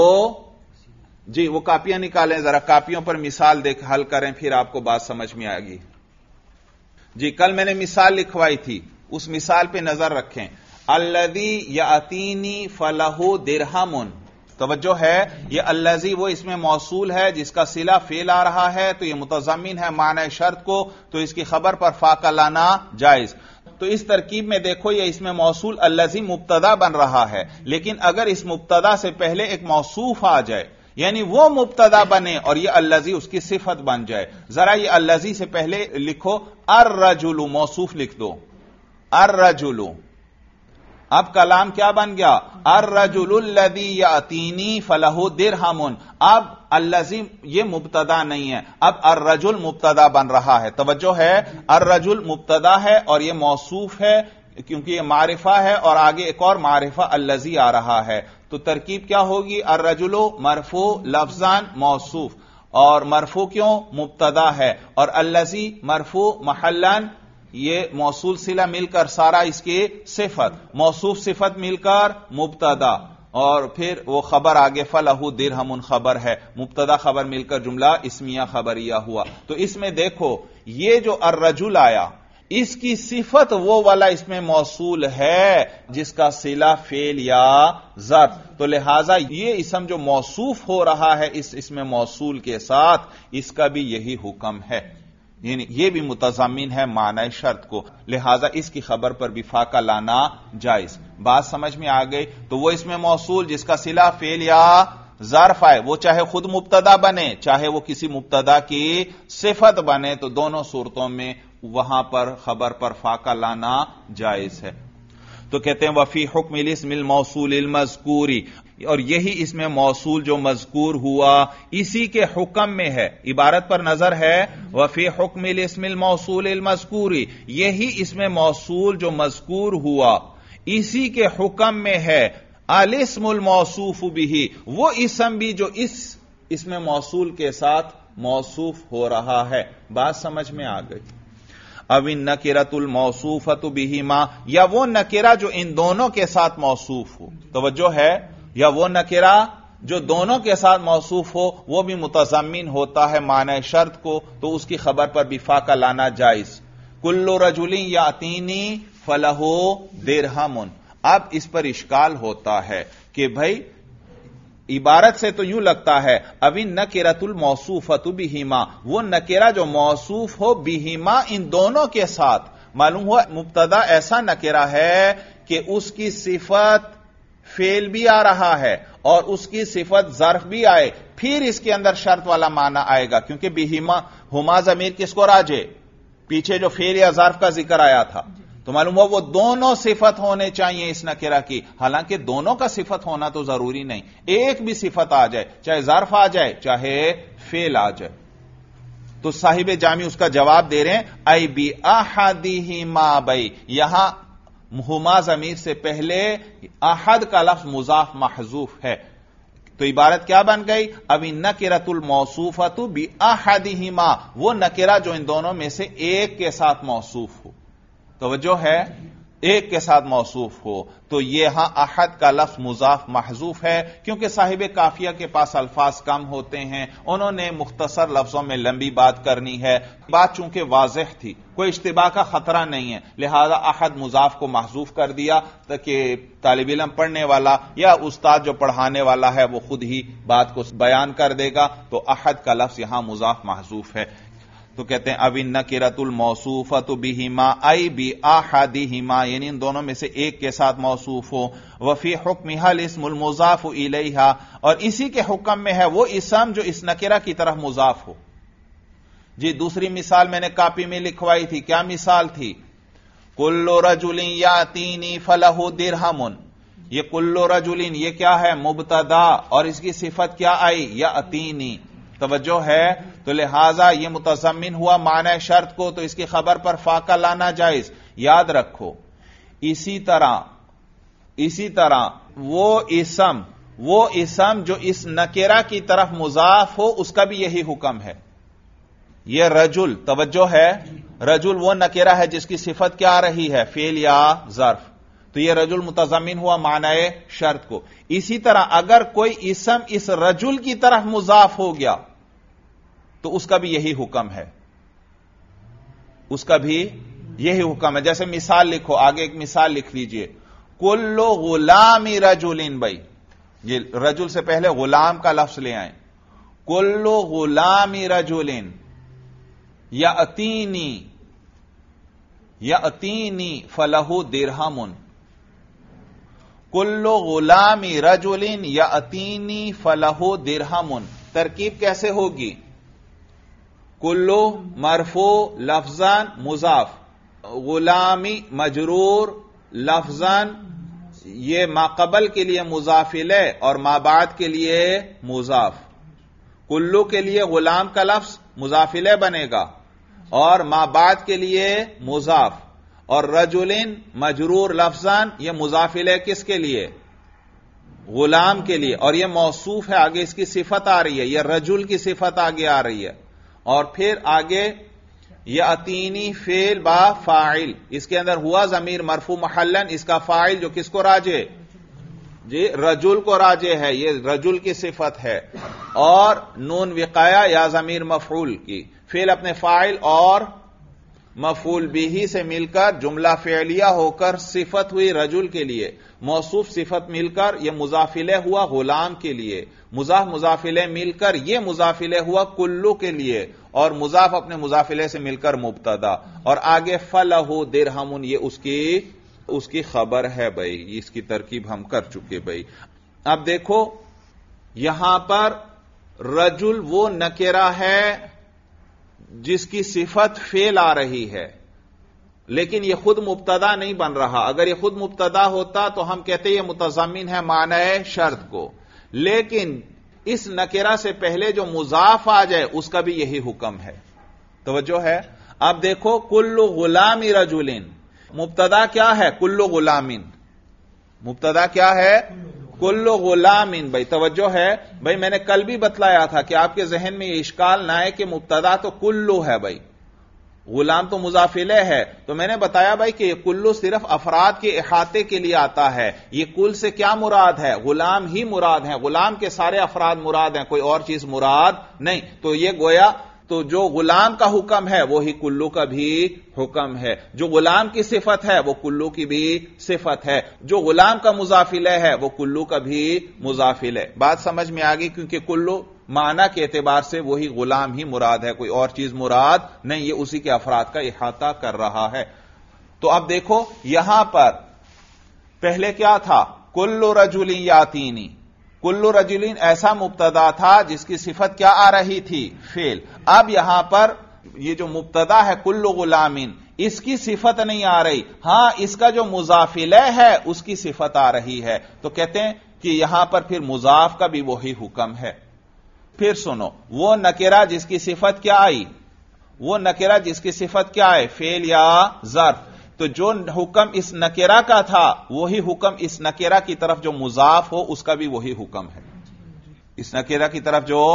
جی وہ کاپیاں نکالیں ذرا، کاپیوں پر مثال دیکھ حل کریں، پھر آپ کو بات سمجھ میں آئے گی۔ جی کل میں نے مثال لکھوائی تھی، اس مثال پہ نظر رکھیں، الذی یاتینی فلہ درہم، توجہ ہے، یہ الذی وہ اس میں موصول ہے جس کا صلہ فعل آ رہا ہے، تو یہ متضمن ہے معنی شرط کو، تو اس کی خبر پر فا کا لانا جائز۔ تو اس ترکیب میں دیکھو یہ اس میں موصول الذی مبتدا بن رہا ہے، لیکن اگر اس مبتدا سے پہلے ایک موصوف آ جائے، یعنی وہ مبتدا بنے اور یہ الذی اس کی صفت بن جائے، ذرا یہ الذی سے پہلے لکھو الرجل، موصوف لکھ دو الرجل، اب کلام کیا بن گیا؟ الرجل الذی یاتینی فلہ درہم، اب الذی یہ مبتدا نہیں ہے، اب الرجل مبتدا بن رہا ہے، توجہ ہے، الرجل مبتدا ہے اور یہ موصوف ہے کیونکہ یہ معرفہ ہے، اور آگے ایک اور معرفہ الذی آ رہا ہے، تو ترکیب کیا ہوگی؟ الرجل مرفوع لفظاً موصوف، اور مرفوع کیوں؟ مبتدا ہے، اور الذی مرفوع محلاً، یہ موصول صلہ مل کر سارا اس کی صفت، موصوف صفت مل کر مبتدا، اور پھر وہ خبر آگے فلہ درہم خبر ہے، مبتدا خبر مل کر جملہ اسمیہ خبریہ ہوا۔ تو اس میں دیکھو یہ جو الرجل آیا اس کی صفت وہ والا اس میں موصول ہے جس کا صلہ فعل یا ظرف، تو لہذا یہ اسم جو موصوف ہو رہا ہے اس میں موصول کے ساتھ، اس کا بھی یہی حکم ہے، یعنی یہ بھی متضمن ہے معنی شرط کو، لہذا اس کی خبر پر بھی فا کا لانا جائز۔ بات سمجھ میں آ گئی؟ تو وہ اس میں موصول جس کا صلہ فعل یا ظرف آئے، وہ چاہے خود مبتدا بنے چاہے وہ کسی مبتدا کی صفت بنے، تو دونوں صورتوں میں وہاں پر خبر پر فا کا لانا جائز ہے۔ تو کہتے ہیں وفی حکم الاسم الموصول المذکور، اور یہی اس میں موصول جو مذکور ہوا اسی کے حکم میں ہے، عبارت پر نظر ہے، وفی حکم الاسم الموصول المذکور، یہی اس میں موصول جو مذکور ہوا اسی کے حکم میں ہے، الاسم الموصوف به، وہ اسم بھی جو اس میں موصول کے ساتھ موصوف ہو رہا ہے۔ بات سمجھ میں آ گئی؟ او النکرۃ الموصوفۃ بہما، یا وہ نکرہ جو ان دونوں کے ساتھ موصوف ہو، توجہ ہے، یا وہ نکرہ جو دونوں کے ساتھ موصوف ہو وہ بھی متضمن ہوتا ہے معنی شرط کو، تو اس کی خبر پر بھی فا کا لانا جائز۔ کل رجل یاتینی فلہ درہم، اب اس پر اشکال ہوتا ہے کہ بھائی عبارت سے تو یوں لگتا ہے اب النکرۃ الموصوفۃ بہما، وہ نکرہ جو موصوف ہو بہما ان دونوں کے ساتھ، معلوم ہوا مبتدا ایسا نکرہ ہے کہ اس کی صفت فعل بھی آ رہا ہے اور اس کی صفت ظرف بھی آئے، پھر اس کے اندر شرط والا معنی آئے گا، کیونکہ بہما ہما ضمیر کس کو راجع، پیچھے جو فعل یا ظرف کا ذکر آیا تھا، تو معلوم ہوا وہ دونوں صفت ہونے چاہیے اس نکرہ کی، حالانکہ دونوں کا صفت ہونا تو ضروری نہیں، ایک بھی صفت آ جائے، چاہے ظرف آ جائے چاہے فعل آ جائے۔ تو صاحب جامی اس کا جواب دے رہے ہیں ای بی احدہما، بھائی یہاں ہما ضمیر سے پہلے احد کا لفظ مضاف محذوف ہے، تو عبارت کیا بن گئی؟ اب النکرۃ الموصوفۃ باحدہما، وہ نکرہ جو ان دونوں میں سے ایک کے ساتھ موصوف ہو، توجہ ہے، ایک کے ساتھ موصوف ہو تو یہاں احد کا لفظ مضاف محذوف ہے، کیونکہ صاحب کافیہ کے پاس الفاظ کم ہوتے ہیں، انہوں نے مختصر لفظوں میں لمبی بات کرنی ہے، بات چونکہ واضح تھی، کوئی اشتباہ کا خطرہ نہیں ہے، لہذا احد مضاف کو محذوف کر دیا تاکہ طالب علم پڑھنے والا یا استاد جو پڑھانے والا ہے وہ خود ہی بات کو بیان کر دے گا، تو احد کا لفظ یہاں مضاف محذوف ہے۔ تو کہتے ہیں اب النکرۃ الموصوفۃ بہما ای باحدہما، یعنی ان دونوں میں سے ایک کے ساتھ موصوف ہو، وفی حکمھا الاسم المضاف الیہا، اور اسی کے حکم میں ہے وہ اسم جو اس نکرہ کی طرف مضاف ہو۔ جی دوسری مثال میں نے کاپی میں لکھوائی تھی، کیا مثال تھی؟ کل رجل یاتینی فلہ درہم، یہ کل رجل یہ کیا ہے؟ مبتدا، اور اس کی صفت کیا آئی؟ یاتینی، توجہ ہے؟ تو لہذا یہ متضمن ہوا معنی شرط کو، تو اس کی خبر پر فا کا لانا جائز، یاد رکھو۔ اسی طرح وہ اسم جو اس نکرہ کی طرف مضاف ہو اس کا بھی یہی حکم ہے۔ یہ رجل، توجہ ہے، رجل وہ نکرہ ہے جس کی صفت کیا آ رہی ہے؟ فعل یا ظرف، تو یہ رجل متضمن ہوا معنی شرط کو۔ اسی طرح اگر کوئی اسم اس رجل کی طرف مضاف ہو گیا تو اس کا بھی یہی حکم ہے، اس کا بھی یہی حکم ہے۔ جیسے مثال لکھو، آگے ایک مثال لکھ لیجئے، کل غلام رجل، بھائی یہ رجل سے پہلے غلام کا لفظ لے آئیں، کل غلام رجل یاتینی فلہ درہم، کل غلام رجل یاتینی فلہ درہم، ترکیب کیسے ہوگی؟ کلو مرفوع لفظاً مضاف، غلامی مجرور لفظاً، یہ ما قبل کے لیے مضاف الیہ اور ما بعد کے لیے مضاف۔ کلو کے لیے غلام کا لفظ مضاف الیہ بنے گا اور ما بعد کے لیے مضاف، اور رجلن مجرور لفظاً یہ مضاف الیہ کس کے لیے؟ غلام کے لیے، اور یہ موصوف ہے، آگے اس کی صفت آ رہی ہے، یہ رجل کی صفت آگے آ رہی ہے، اور پھر آگے یاتینی فعل با فاعل، اس کے اندر ہوا ضمیر مرفوع محلن، اس کا فاعل جو کس کو راجع؟ جی رجل کو راجع ہے، یہ رجل کی صفت ہے، اور نون وقایا یا ضمیر مفعول کی، فعل اپنے فاعل اور مفعول بھی سے مل کر جملہ فعلیہ ہو کر صفت ہوئی رجل کے لیے، موصوف صفت مل کر یہ مضاف الیہ ہوا غلام کے لیے، مضاف الیہ مل کر یہ مضاف الیہ ہوا کلو کے لیے، اور مضاف اپنے مضاف الیہ سے مل کر مبتدا، اور آگے فلہ درہم یہ اس کی خبر ہے۔ بھائی اس کی ترکیب ہم کر چکے۔ بھائی اب دیکھو یہاں پر رجل وہ نکرہ ہے جس کی صفت فعل آ رہی ہے، لیکن یہ خود مبتدا نہیں بن رہا، اگر یہ خود مبتدا ہوتا تو ہم کہتے یہ متضمن ہے معنی شرط کو، لیکن اس نکرہ سے پہلے جو مضاف آ جائے اس کا بھی یہی حکم ہے، توجہ ہے۔ اب دیکھو کل غلام رجل، مبتدا کیا ہے؟ کل غلام، مبتدا کیا ہے؟ کل غلام، بھائی توجہ ہے، بھائی میں نے کل بھی بتلایا تھا کہ آپ کے ذہن میں یہ اشکال نہ ہے کہ مبتدا تو کلو ہے، بھائی غلام تو مضاف الیہ ہے، تو میں نے بتایا بھائی کہ یہ کلو صرف افراد کے احاطے کے لیے آتا ہے، یہ کل سے کیا مراد ہے؟ غلام ہی مراد ہے، غلام کے سارے افراد مراد ہیں، کوئی اور چیز مراد نہیں، تو یہ گویا تو جو غلام کا حکم ہے وہی کلو کا بھی حکم ہے، جو غلام کی صفت ہے وہ کلو کی بھی صفت ہے، جو غلام کا مضاف الیہ ہے وہ کلو کا بھی مضاف الیہ۔ بات سمجھ میں آ گئی؟ کیونکہ کلو معنی کے اعتبار سے وہی غلام ہی مراد ہے، کوئی اور چیز مراد نہیں، یہ اسی کے افراد کا احاطہ کر رہا ہے۔ تو اب دیکھو یہاں پر پہلے کیا تھا؟ کل رجل یاتینی، کل رجلین ایسا مبتدا تھا جس کی صفت کیا آ رہی تھی؟ فعل۔ اب یہاں پر یہ جو مبتدا ہے کل غلامین، اس کی صفت نہیں آ رہی، ہاں اس کا جو مضاف الیہ ہے اس کی صفت آ رہی ہے، تو کہتے ہیں کہ یہاں پر پھر مضاف کا بھی وہی حکم ہے۔ پھر سنو، وہ نکرہ جس کی صفت کیا آئی؟ وہ نکرہ جس کی صفت کیا ہے؟ فعل یا ظرف، تو جو حکم اس نکرہ کا تھا وہی حکم اس نکرہ کی طرف جو مضاف ہو اس کا بھی وہی حکم ہے، اس نکرہ کی طرف جو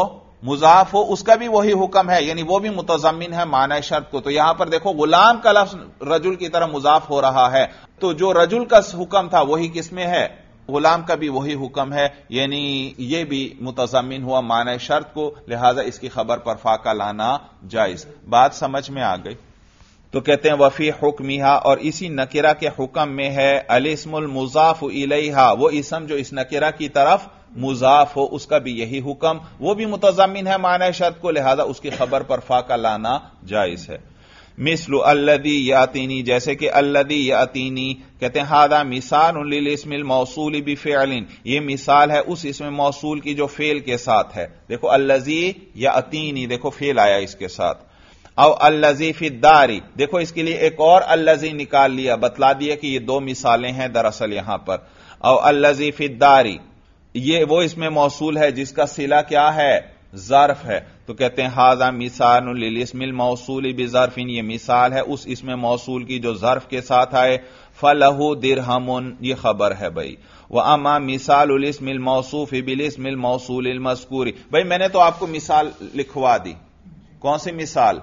مضاف ہو اس کا بھی وہی حکم ہے، یعنی وہ بھی متضمن ہے معنی شرط کو. تو یہاں پر دیکھو غلام کا لفظ رجل کی طرح مضاف ہو رہا ہے، تو جو رجل کا حکم تھا وہی کس میں ہے؟ غلام کا بھی وہی حکم ہے، یعنی یہ بھی متضمن ہوا معنی شرط کو، لہذا اس کی خبر پر فاقہ لانا جائز. بات سمجھ میں آ گئی؟ تو کہتے ہیں وفی حکمہا، اور اسی نکرہ کے حکم میں ہے الاسم المضاف الیہا، وہ اسم جو اس نکرہ کی طرف مضاف ہو اس کا بھی یہی حکم، وہ بھی متضمن ہے معنی شرط کو، لہذا اس کی خبر پر فاقہ لانا جائز ہے. مثل الذی یاتینی، جیسے کہ الذی یاتینی، کہتے ہیں ھذا مثال للاسم الموصول بفعل، یہ مثال ہے اس اسم موصول کی جو فعل کے ساتھ ہے. دیکھو الذی یاتینی، دیکھو فعل آیا اس کے ساتھ. او الذی فی الدار، دیکھو اس کے لیے ایک اور الذی نکال لیا، بتلا دیا کہ یہ دو مثالیں ہیں دراصل یہاں پر. او الذی فی الدار، یہ وہ اس میں موصول ہے جس کا صلہ کیا ہے؟ ظرف ہے. تو کہتے ہیں ھذا مثال للاسم الموصول بظرف، یہ مثال ہے اس اسم موصول کی جو ظرف کے ساتھ آئے. فلہ درہم، یہ خبر ہے بھائی. واما مثال الاسم الموصوف بالاسم الموصول المذکور، بھائی میں نے تو آپ کو مثال لکھوا دی. کون سی مثال؟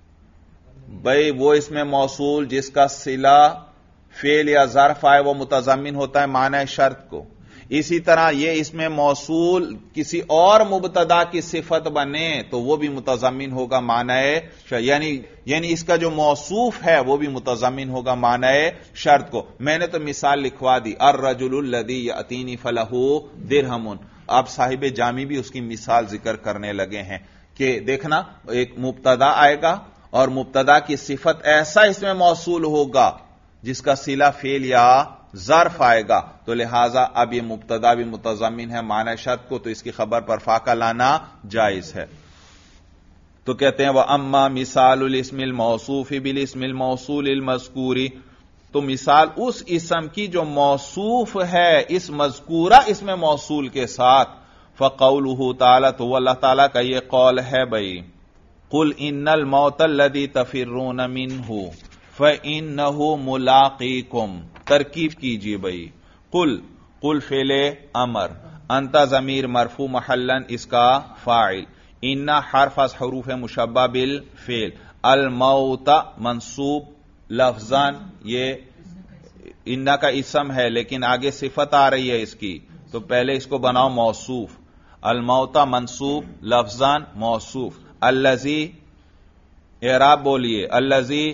بھائی وہ اسم موصول جس کا صلہ فعل یا ظرف آئے وہ متضمن ہوتا ہے معنی شرط کو. اسی طرح یہ اسم موصول کسی اور مبتدا کی صفت بنے تو وہ بھی متضمن ہوگا معنی شرط، یعنی اس کا جو موصوف ہے وہ بھی متضمن ہوگا معنی شرط کو. میں نے تو مثال لکھوا دی، الرجل الذی یاتینی فلہ درہم. اب صاحب جامی بھی اس کی مثال ذکر کرنے لگے ہیں کہ دیکھنا ایک مبتدا آئے گا اور مبتدا کی صفت ایسا اسم موصول ہوگا جس کا صلہ فعل یا ظرف آئے گا، تو لہذا اب یہ مبتدا بھی متضمن ہے معنی شرط کو، تو اس کی خبر پر فاقہ لانا جائز ہے. تو کہتے ہیں وَأَمَّا مِثَالُ الْإِسْمِ الْمَوْصُوفِ بِالْإِسْمِ الْمَوْصُولِ الْمَذْكُورِ، تو مثال اس اسم کی جو موصوف ہے اس مذکورہ اسم موصول کے ساتھ. فَقَوْلُهُ تعالی، تو وہ اللہ تعالیٰ کا یہ قول ہے بھئی، قُلْ إِنَّ الْمَوْتَ الَّذِي تَفِرُّونَ مِنْهُ فَإِنَّهُ مُلَاقِيكُمْ. ترکیب کیجئے بھئی. قل فعل امر، انت ضمیر مرفوع محلا اس کا فاعل، ان حرف از حروف مشبہ بالفعل، الموت منصوب لفظاً، یہ ان کا اسم ہے لیکن آگے صفت آ رہی ہے اس کی، تو پہلے اس کو بناؤ موصوف. الموت منصوب لفظاً موصوف. الذی، اعراب بولیے. الذی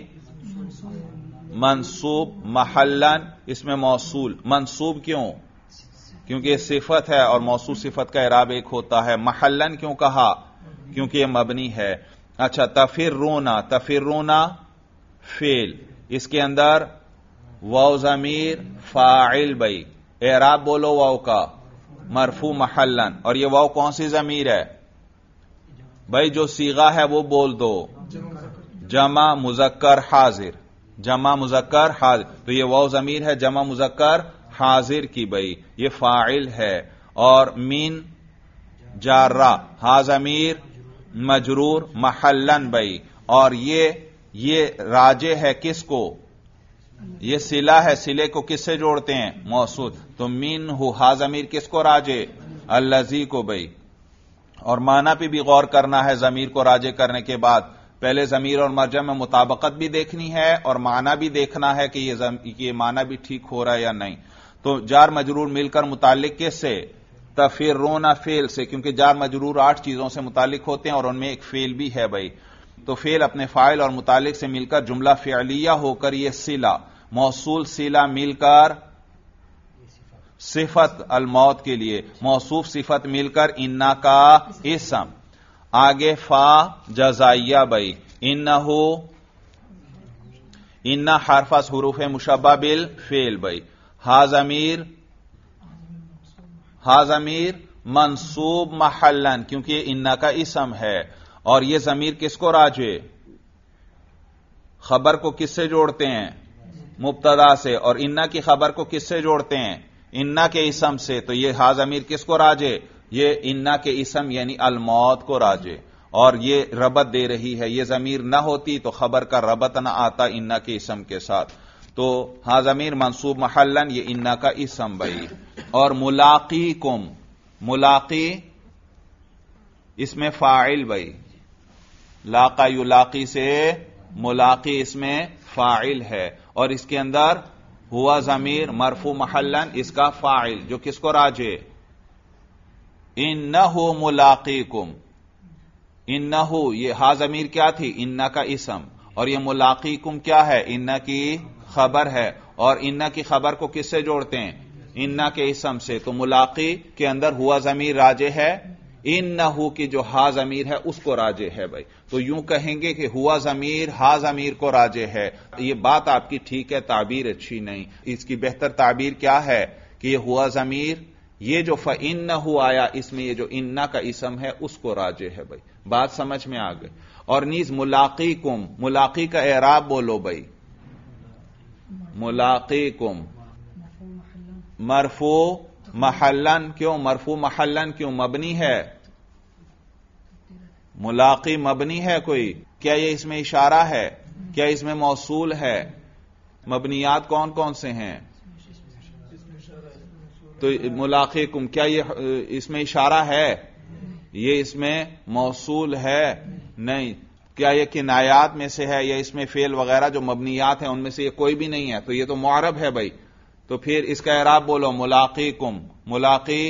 منصوب محلن، اس میں موصول. منصوب کیوں؟ کیونکہ یہ صفت ہے اور موصول صفت کا اعراب ایک ہوتا ہے. محلن کیوں کہا؟ کیونکہ یہ مبنی ہے. اچھا تفرونا، تفرونا فعل، اس کے اندر واو ضمیر فاعل. بھائی اعراب بولو واو کا، مرفوع محلن. اور یہ واو کون سی ضمیر ہے؟ بھائی جو صیغہ ہے وہ بول دو، جمع مذکر حاضر، جمع مذکر حاضر. تو یہ واو ضمیر ہے جمع مذکر حاضر کی بھائی، یہ فاعل ہے. اور من جارہ، ہا ضمیر مجرور محلن بھائی. اور یہ راجع ہے کس کو؟ یہ صلہ ہے، صلے کو کس سے جوڑتے ہیں؟ موصول. تو من ہا ضمیر کس کو راجع؟ الذی کو بھائی. اور معنی پہ بھی غور کرنا ہے ضمیر کو راجع کرنے کے بعد. پہلے ضمیر اور مرجع میں مطابقت بھی دیکھنی ہے اور معنی بھی دیکھنا ہے کہ یہ معنی بھی ٹھیک ہو رہا ہے یا نہیں. تو جار مجرور مل کر متعلق کس سے؟ تفرون فعل سے، کیونکہ جار مجرور 8 چیزوں سے متعلق ہوتے ہیں اور ان میں ایک فعل بھی ہے بھائی. تو فعل اپنے فاعل اور متعلق سے مل کر جملہ فعلیہ ہو کر یہ صلہ، موصول صلہ مل کر صفت الموت کے لیے، موصوف صفت مل کر انا کا اسم. آگے فا جزائیہ بھائی. انہو، انا حرف از حروف مشبہ بالفعل بھائی. ہا ضمیر منصوب محلن، کیونکہ یہ انا کا اسم ہے. اور یہ ضمیر کس کو راجع؟ خبر کو کس سے جوڑتے ہیں؟ مبتدا سے. اور انا کی خبر کو کس سے جوڑتے ہیں؟ انا کے اسم سے. تو یہ ہا ضمیر کس کو راجع؟ یہ انا کے اسم یعنی الموت کو راجع. اور یہ ربط دے رہی ہے، یہ ضمیر نہ ہوتی تو خبر کا ربط نہ آتا انا کے اسم کے ساتھ. تو ہا ضمیر منصوب محلن، یہ انا کا اسم بھائی. اور ملاقیکم، ملاقی اس میں فاعل بھائی، لاقا یلاقی سے ملاقی اس میں فاعل ہے، اور اس کے اندر ہوا ضمیر مرفوع محلن اس کا فاعل جو کس کو راجع، انہو ملاقیکم، انہو یہ ہا ضمیر کیا تھی، انہ کا اسم، اور یہ ملاقیکم کیا ہے، انہ کی خبر ہے، اور انہ کی خبر کو کس سے جوڑتے ہیں، انہ کے اسم سے، تو ملاقی کے اندر ہوا ضمیر راجع ہے، انہو کی جو ہا ضمیر ہے اس کو راجع ہے بھائی، تو یوں کہیں گے کہ ہوا ضمیر ہا ضمیر کو راجع ہے۔ یہ بات آپ کی ٹھیک ہے، تعبیر اچھی نہیں، اس کی بہتر تعبیر کیا ہے کہ یہ ہوا ضمیر، یہ جو فَإِنَّهُ آیا اس میں یہ جو انہ کا اسم ہے اس کو راجع ہے بھائی، بات سمجھ میں آ گئی۔ اور نیز ملاقیکم، ملاقی کا اعراب بولو بھائی، ملاقیکم مرفوع محلن، کیوں مرفوع محلن، کیوں مبنی ہے، ملاقی مبنی ہے کوئی، کیا یہ اس میں اشارہ ہے، کیا اس میں موصول ہے، مبنیات کون کون سے ہیں، تو ملاقیکم کیا یہ اس میں اشارہ ہے، یہ اس میں موصول ہے نہیں، کیا یہ کنایات میں سے ہے، یا اس میں فعل وغیرہ جو مبنیات ہیں ان میں سے یہ کوئی بھی نہیں ہے، تو یہ تو معرب ہے بھائی، تو پھر اس کا اعراب بولو، ملاقیکم، ملاقی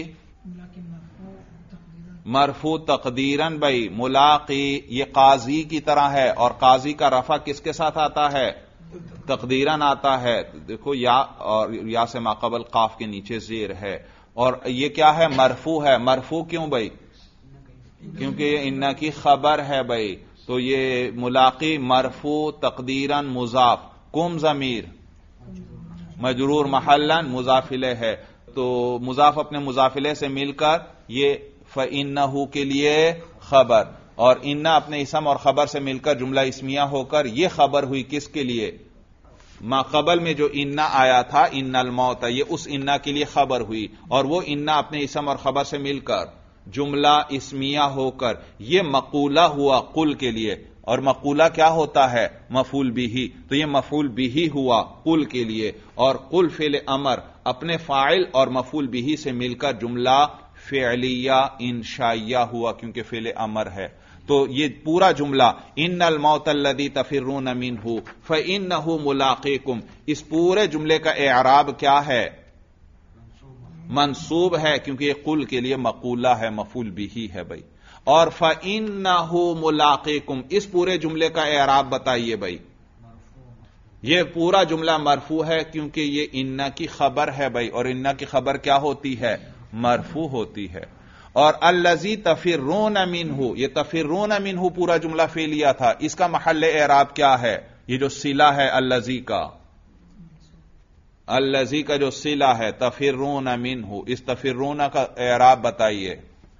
مرفوع تقدیرن بھائی، ملاقی یہ قاضی کی طرح ہے، اور قاضی کا رفع کس کے ساتھ آتا ہے، تقدیرن آتا ہے، دیکھو یا اور یا سے ما قبل قاف کے نیچے زیر ہے، اور یہ کیا ہے، مرفوع ہے، مرفوع کیوں بھائی، کیونکہ یہ انہ کی خبر ہے بھائی، تو یہ ملاقی مرفوع تقدیرن مضاف، کم ضمیر مجرور محلن مضاف الیہ ہے، تو مضاف اپنے مضاف الیہ سے مل کر یہ فَإِنَّهُ کے لیے خبر، اور انہ اپنے اسم اور خبر سے مل کر جملہ اسمیہ ہو کر یہ خبر ہوئی کس کے لیے، ما قبل میں جو انہ آیا تھا ان الموت، یہ اس انہ کے لیے خبر ہوئی، اور وہ انہ اپنے اسم اور خبر سے مل کر جملہ اسمیہ ہو کر یہ مقولہ ہوا قل کے لیے، اور مقولہ کیا ہوتا ہے، مفعول بھی، تو یہ مفعول بھی ہوا قل کے لیے، اور قل فعل امر اپنے فاعل اور مفعول بھی سے مل کر جملہ فعلیہ انشائیہ ہوا کیونکہ فعل امر ہے، تو یہ پورا جملہ ان الموت الذی تفرون منہ فإنہ ملاقیکم، اس پورے جملے کا اعراب کیا ہے، منصوب ہے، کیونکہ یہ قل کے لیے مقولہ ہے، مفعول بھی ہے بھائی، اور فَإِنَّهُ مُلَاقِيكُمْ اس پورے جملے کا اعراب بتائیے بھائی، یہ پورا جملہ مرفوع ہے کیونکہ یہ انہ کی خبر ہے بھائی، اور انہ کی خبر کیا ہوتی ہے، مرفوع ہوتی ہے، اور الذی تفرون منہ، یہ تفرون منہ پورا جملہ فعلیہ تھا، اس کا محل اعراب کیا ہے، یہ جو صلہ ہے الذی کا، الذی کا جو صلہ ہے تفرون منہ، اس تفرون کا اعراب بتائیے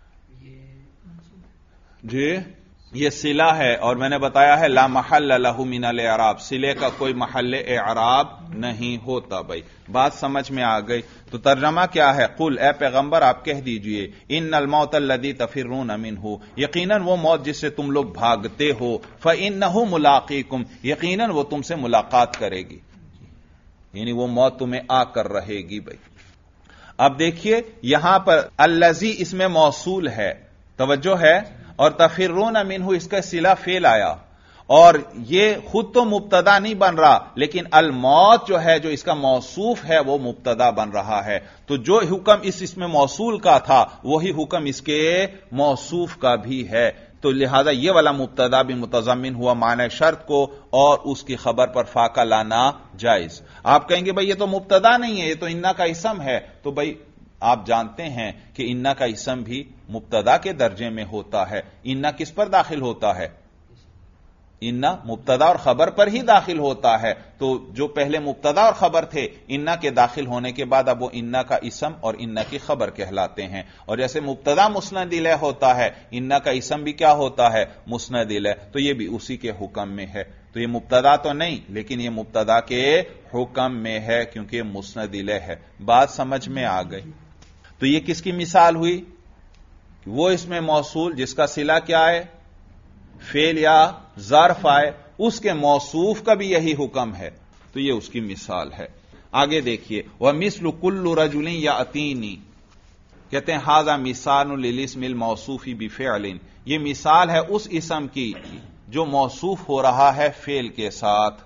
جی، یہ صلہ ہے، اور میں نے بتایا ہے لا محل لہ من الاعراب، صلے کا کوئی محل اعراب نہیں ہوتا بھائی، بات سمجھ میں آ گئی، تو ترجمہ کیا ہے، قل اے پیغمبر آپ کہہ دیجئے ان الموت الذی تفرون منہ، یقیناً وہ موت جس سے تم لوگ بھاگتے ہو، فإنہ ملاقیکم یقیناً وہ تم سے ملاقات کرے گی، یعنی وہ موت تمہیں آ کر رہے گی بھائی۔ اب دیکھیے یہاں پر الذی اس میں موصول ہے، توجہ ہے، اور تفرون منہ اس کا صلہ فعل آیا، اور یہ خود تو مبتدا نہیں بن رہا، لیکن الموت جو ہے جو اس کا موصوف ہے وہ مبتدا بن رہا ہے، تو جو حکم اس میں موصول کا تھا وہی حکم اس کے موصوف کا بھی ہے، تو لہذا یہ والا مبتدا بھی متضمن ہوا معنی شرط کو، اور اس کی خبر پر فا کا لانا جائز۔ آپ کہیں گے بھئی یہ تو مبتدا نہیں ہے، یہ تو انہ کا اسم ہے، تو بھئی آپ جانتے ہیں کہ انہ کا اسم بھی مبتدا کے درجے میں ہوتا ہے، انہ کس پر داخل ہوتا ہے، انہ مبتدا اور خبر پر ہی داخل ہوتا ہے، تو جو پہلے مبتدا اور خبر تھے انہ کے داخل ہونے کے بعد اب وہ انہ کا اسم اور انہ کی خبر کہلاتے ہیں، اور جیسے مبتدا مسند الیہ ہوتا ہے انہ کا اسم بھی کیا ہوتا ہے، مسند الیہ، تو یہ بھی اسی کے حکم میں ہے، تو یہ مبتدا تو نہیں لیکن یہ مبتدا کے حکم میں ہے کیونکہ یہ مسند الیہ ہے، بات سمجھ میں آ گئی۔ تو یہ کس کی مثال ہوئی، وہ اس میں موصول جس کا صلہ کیا ہے، فعل یا ظرف آئے، اس کے موصوف کا بھی یہی حکم ہے، تو یہ اس کی مثال ہے۔ آگے دیکھیے وَمِثْلُ كُلُّ رَجُلٍ يَأْتِينِي، کہتے ہیں ھذا مثال للاسم الموصوف بفعل، یہ مثال ہے اس اسم کی جو موصوف ہو رہا ہے فعل کے ساتھ.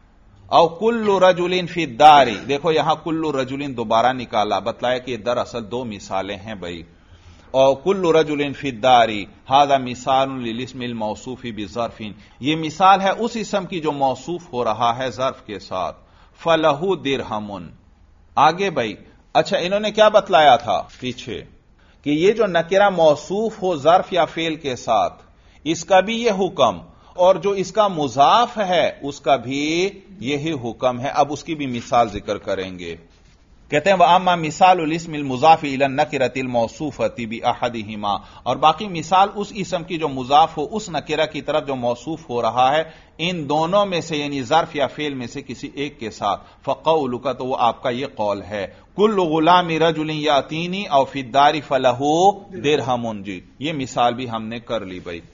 او کل رجل فی الدار، دیکھو یہاں کل رجل دوبارہ نکالا، بتلایا کہ دراصل دو مثالیں ہیں بھائی. او کل رجل فی الدار ھذا مثال للاسم الموصوف بظرف، یہ مثال ہے اس اسم کی جو موصوف ہو رہا ہے ظرف کے ساتھ. فلہ درہم. آگے بھائی اچھا انہوں نے کیا بتلایا تھا پیچھے کہ یہ جو نکرہ موصوف ہو ظرف یا فعل کے ساتھ اس کا بھی یہ حکم، اور جو اس کا مضاف ہے اس کا بھی یہی حکم ہے. اب اس کی بھی مثال ذکر کریں گے. کہتے ہیں وَأَمَّا مِثَالُ الْاسْمِ الْمُضَافِ إِلَى النَّكِرَةِ الْمَوْصُوفَةِ بِأَحَدِهِمَا، اور باقی مثال اس اسم کی جو مضاف ہو اس نکرہ کی طرف جو موصوف ہو رہا ہے ان دونوں میں سے، یعنی ظرف یا فعل میں سے کسی ایک کے ساتھ. فَقَوْلُكَ، تو وہ آپ کا یہ قول ہے. كُلُّ غُلَامِ رَجُلٍ يَأْتِينِي أَوْ فِي الدَّارِ فَلَهُ دِرْهَمٌ. جی یہ مثال بھی ہم نے کر لی بھائی.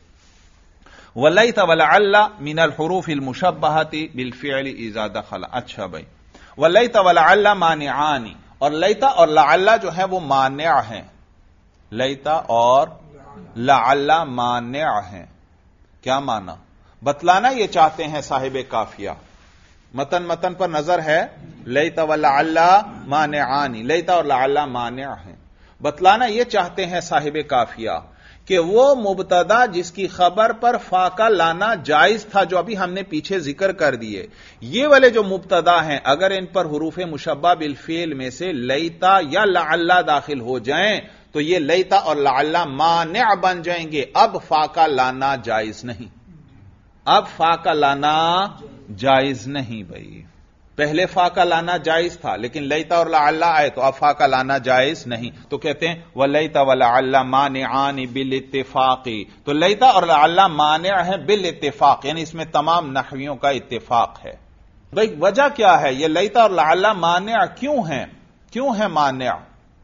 وَلَيْتَ وَلَعَلَّ مِنَ الْحُرُوفِ الْمُشَبَّهَةِ بِالْفِعْلِ إِذَا دَخَلَ. اچھا بھائی وَلَيْتَ وَلَعَلَّ مانعان، اور لیتا اور لعل جو ہے وہ مانع ہیں. لیتا اور لعل مانع ہیں. کیا مانا بتلانا یہ چاہتے ہیں صاحب کافیہ. متن پر نظر ہے، لیتا ولعل مانعان، لیتا اور لعل مانع ہیں. بتلانا یہ چاہتے ہیں صاحب کافیہ کہ وہ مبتدا جس کی خبر پر فا کا لانا جائز تھا جو ابھی ہم نے پیچھے ذکر کر دیے، یہ والے جو مبتدا ہیں اگر ان پر حروف مشبہ بالفعل میں سے لیتا یا لعل داخل ہو جائیں تو یہ لیتا اور لعل مانع بن جائیں گے. اب فا کا لانا جائز نہیں، اب فا کا لانا جائز نہیں بھائی. پہلے فا کا لانا جائز تھا لیکن لیتا اور لعل آئے تو اب فا کا لانا جائز نہیں. تو کہتے ہیں ولیتا ولعل مانعان بالاتفاق، تو لیتا اور لعل مانع ہے بالاتفاق، یعنی اس میں تمام نحویوں کا اتفاق ہے. بھئی وجہ کیا ہے یہ لیتا اور لعل مانع کیوں ہے مانع؟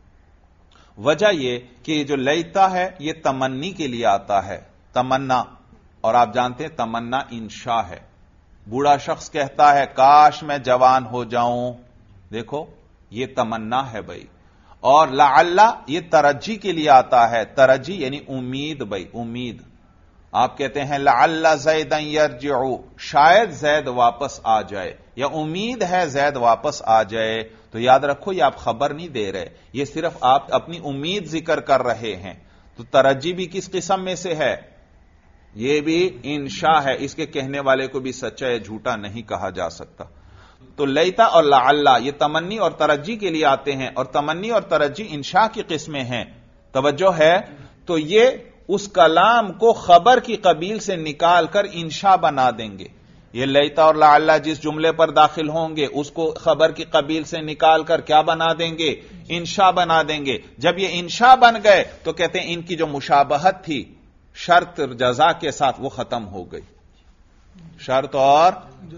وجہ یہ کہ جو لیتا ہے یہ تمنی کے لیے آتا ہے، تمنا، اور آپ جانتے ہیں تمنا انشاء ہے. بوڑھا شخص کہتا ہے کاش میں جوان ہو جاؤں، دیکھو یہ تمنا ہے بھائی. اور لعل یہ ترجی کے لیے آتا ہے، ترجی یعنی امید بھائی، امید. آپ کہتے ہیں لعل زیدن یرجع، شاید زید واپس آ جائے، یا امید ہے زید واپس آ جائے. تو یاد رکھو یہ آپ خبر نہیں دے رہے، یہ صرف آپ اپنی امید ذکر کر رہے ہیں. تو ترجی بھی کس قسم میں سے ہے؟ یہ بھی انشاء ہے، اس کے کہنے والے کو بھی سچا یا جھوٹا نہیں کہا جا سکتا. تو لیتا اور لعل یہ تمنی اور ترجی کے لیے آتے ہیں، اور تمنی اور ترجی انشاء کی قسمیں ہیں. توجہ ہے؟ تو یہ اس کلام کو خبر کی قبیل سے نکال کر انشاء بنا دیں گے. یہ لیتا اور لعل جس جملے پر داخل ہوں گے اس کو خبر کی قبیل سے نکال کر کیا بنا دیں گے؟ انشاء بنا دیں گے. جب یہ انشاء بن گئے تو کہتے ہیں ان کی جو مشابہت تھی شرط اور جزا کے ساتھ وہ ختم ہو گئی. شرط اور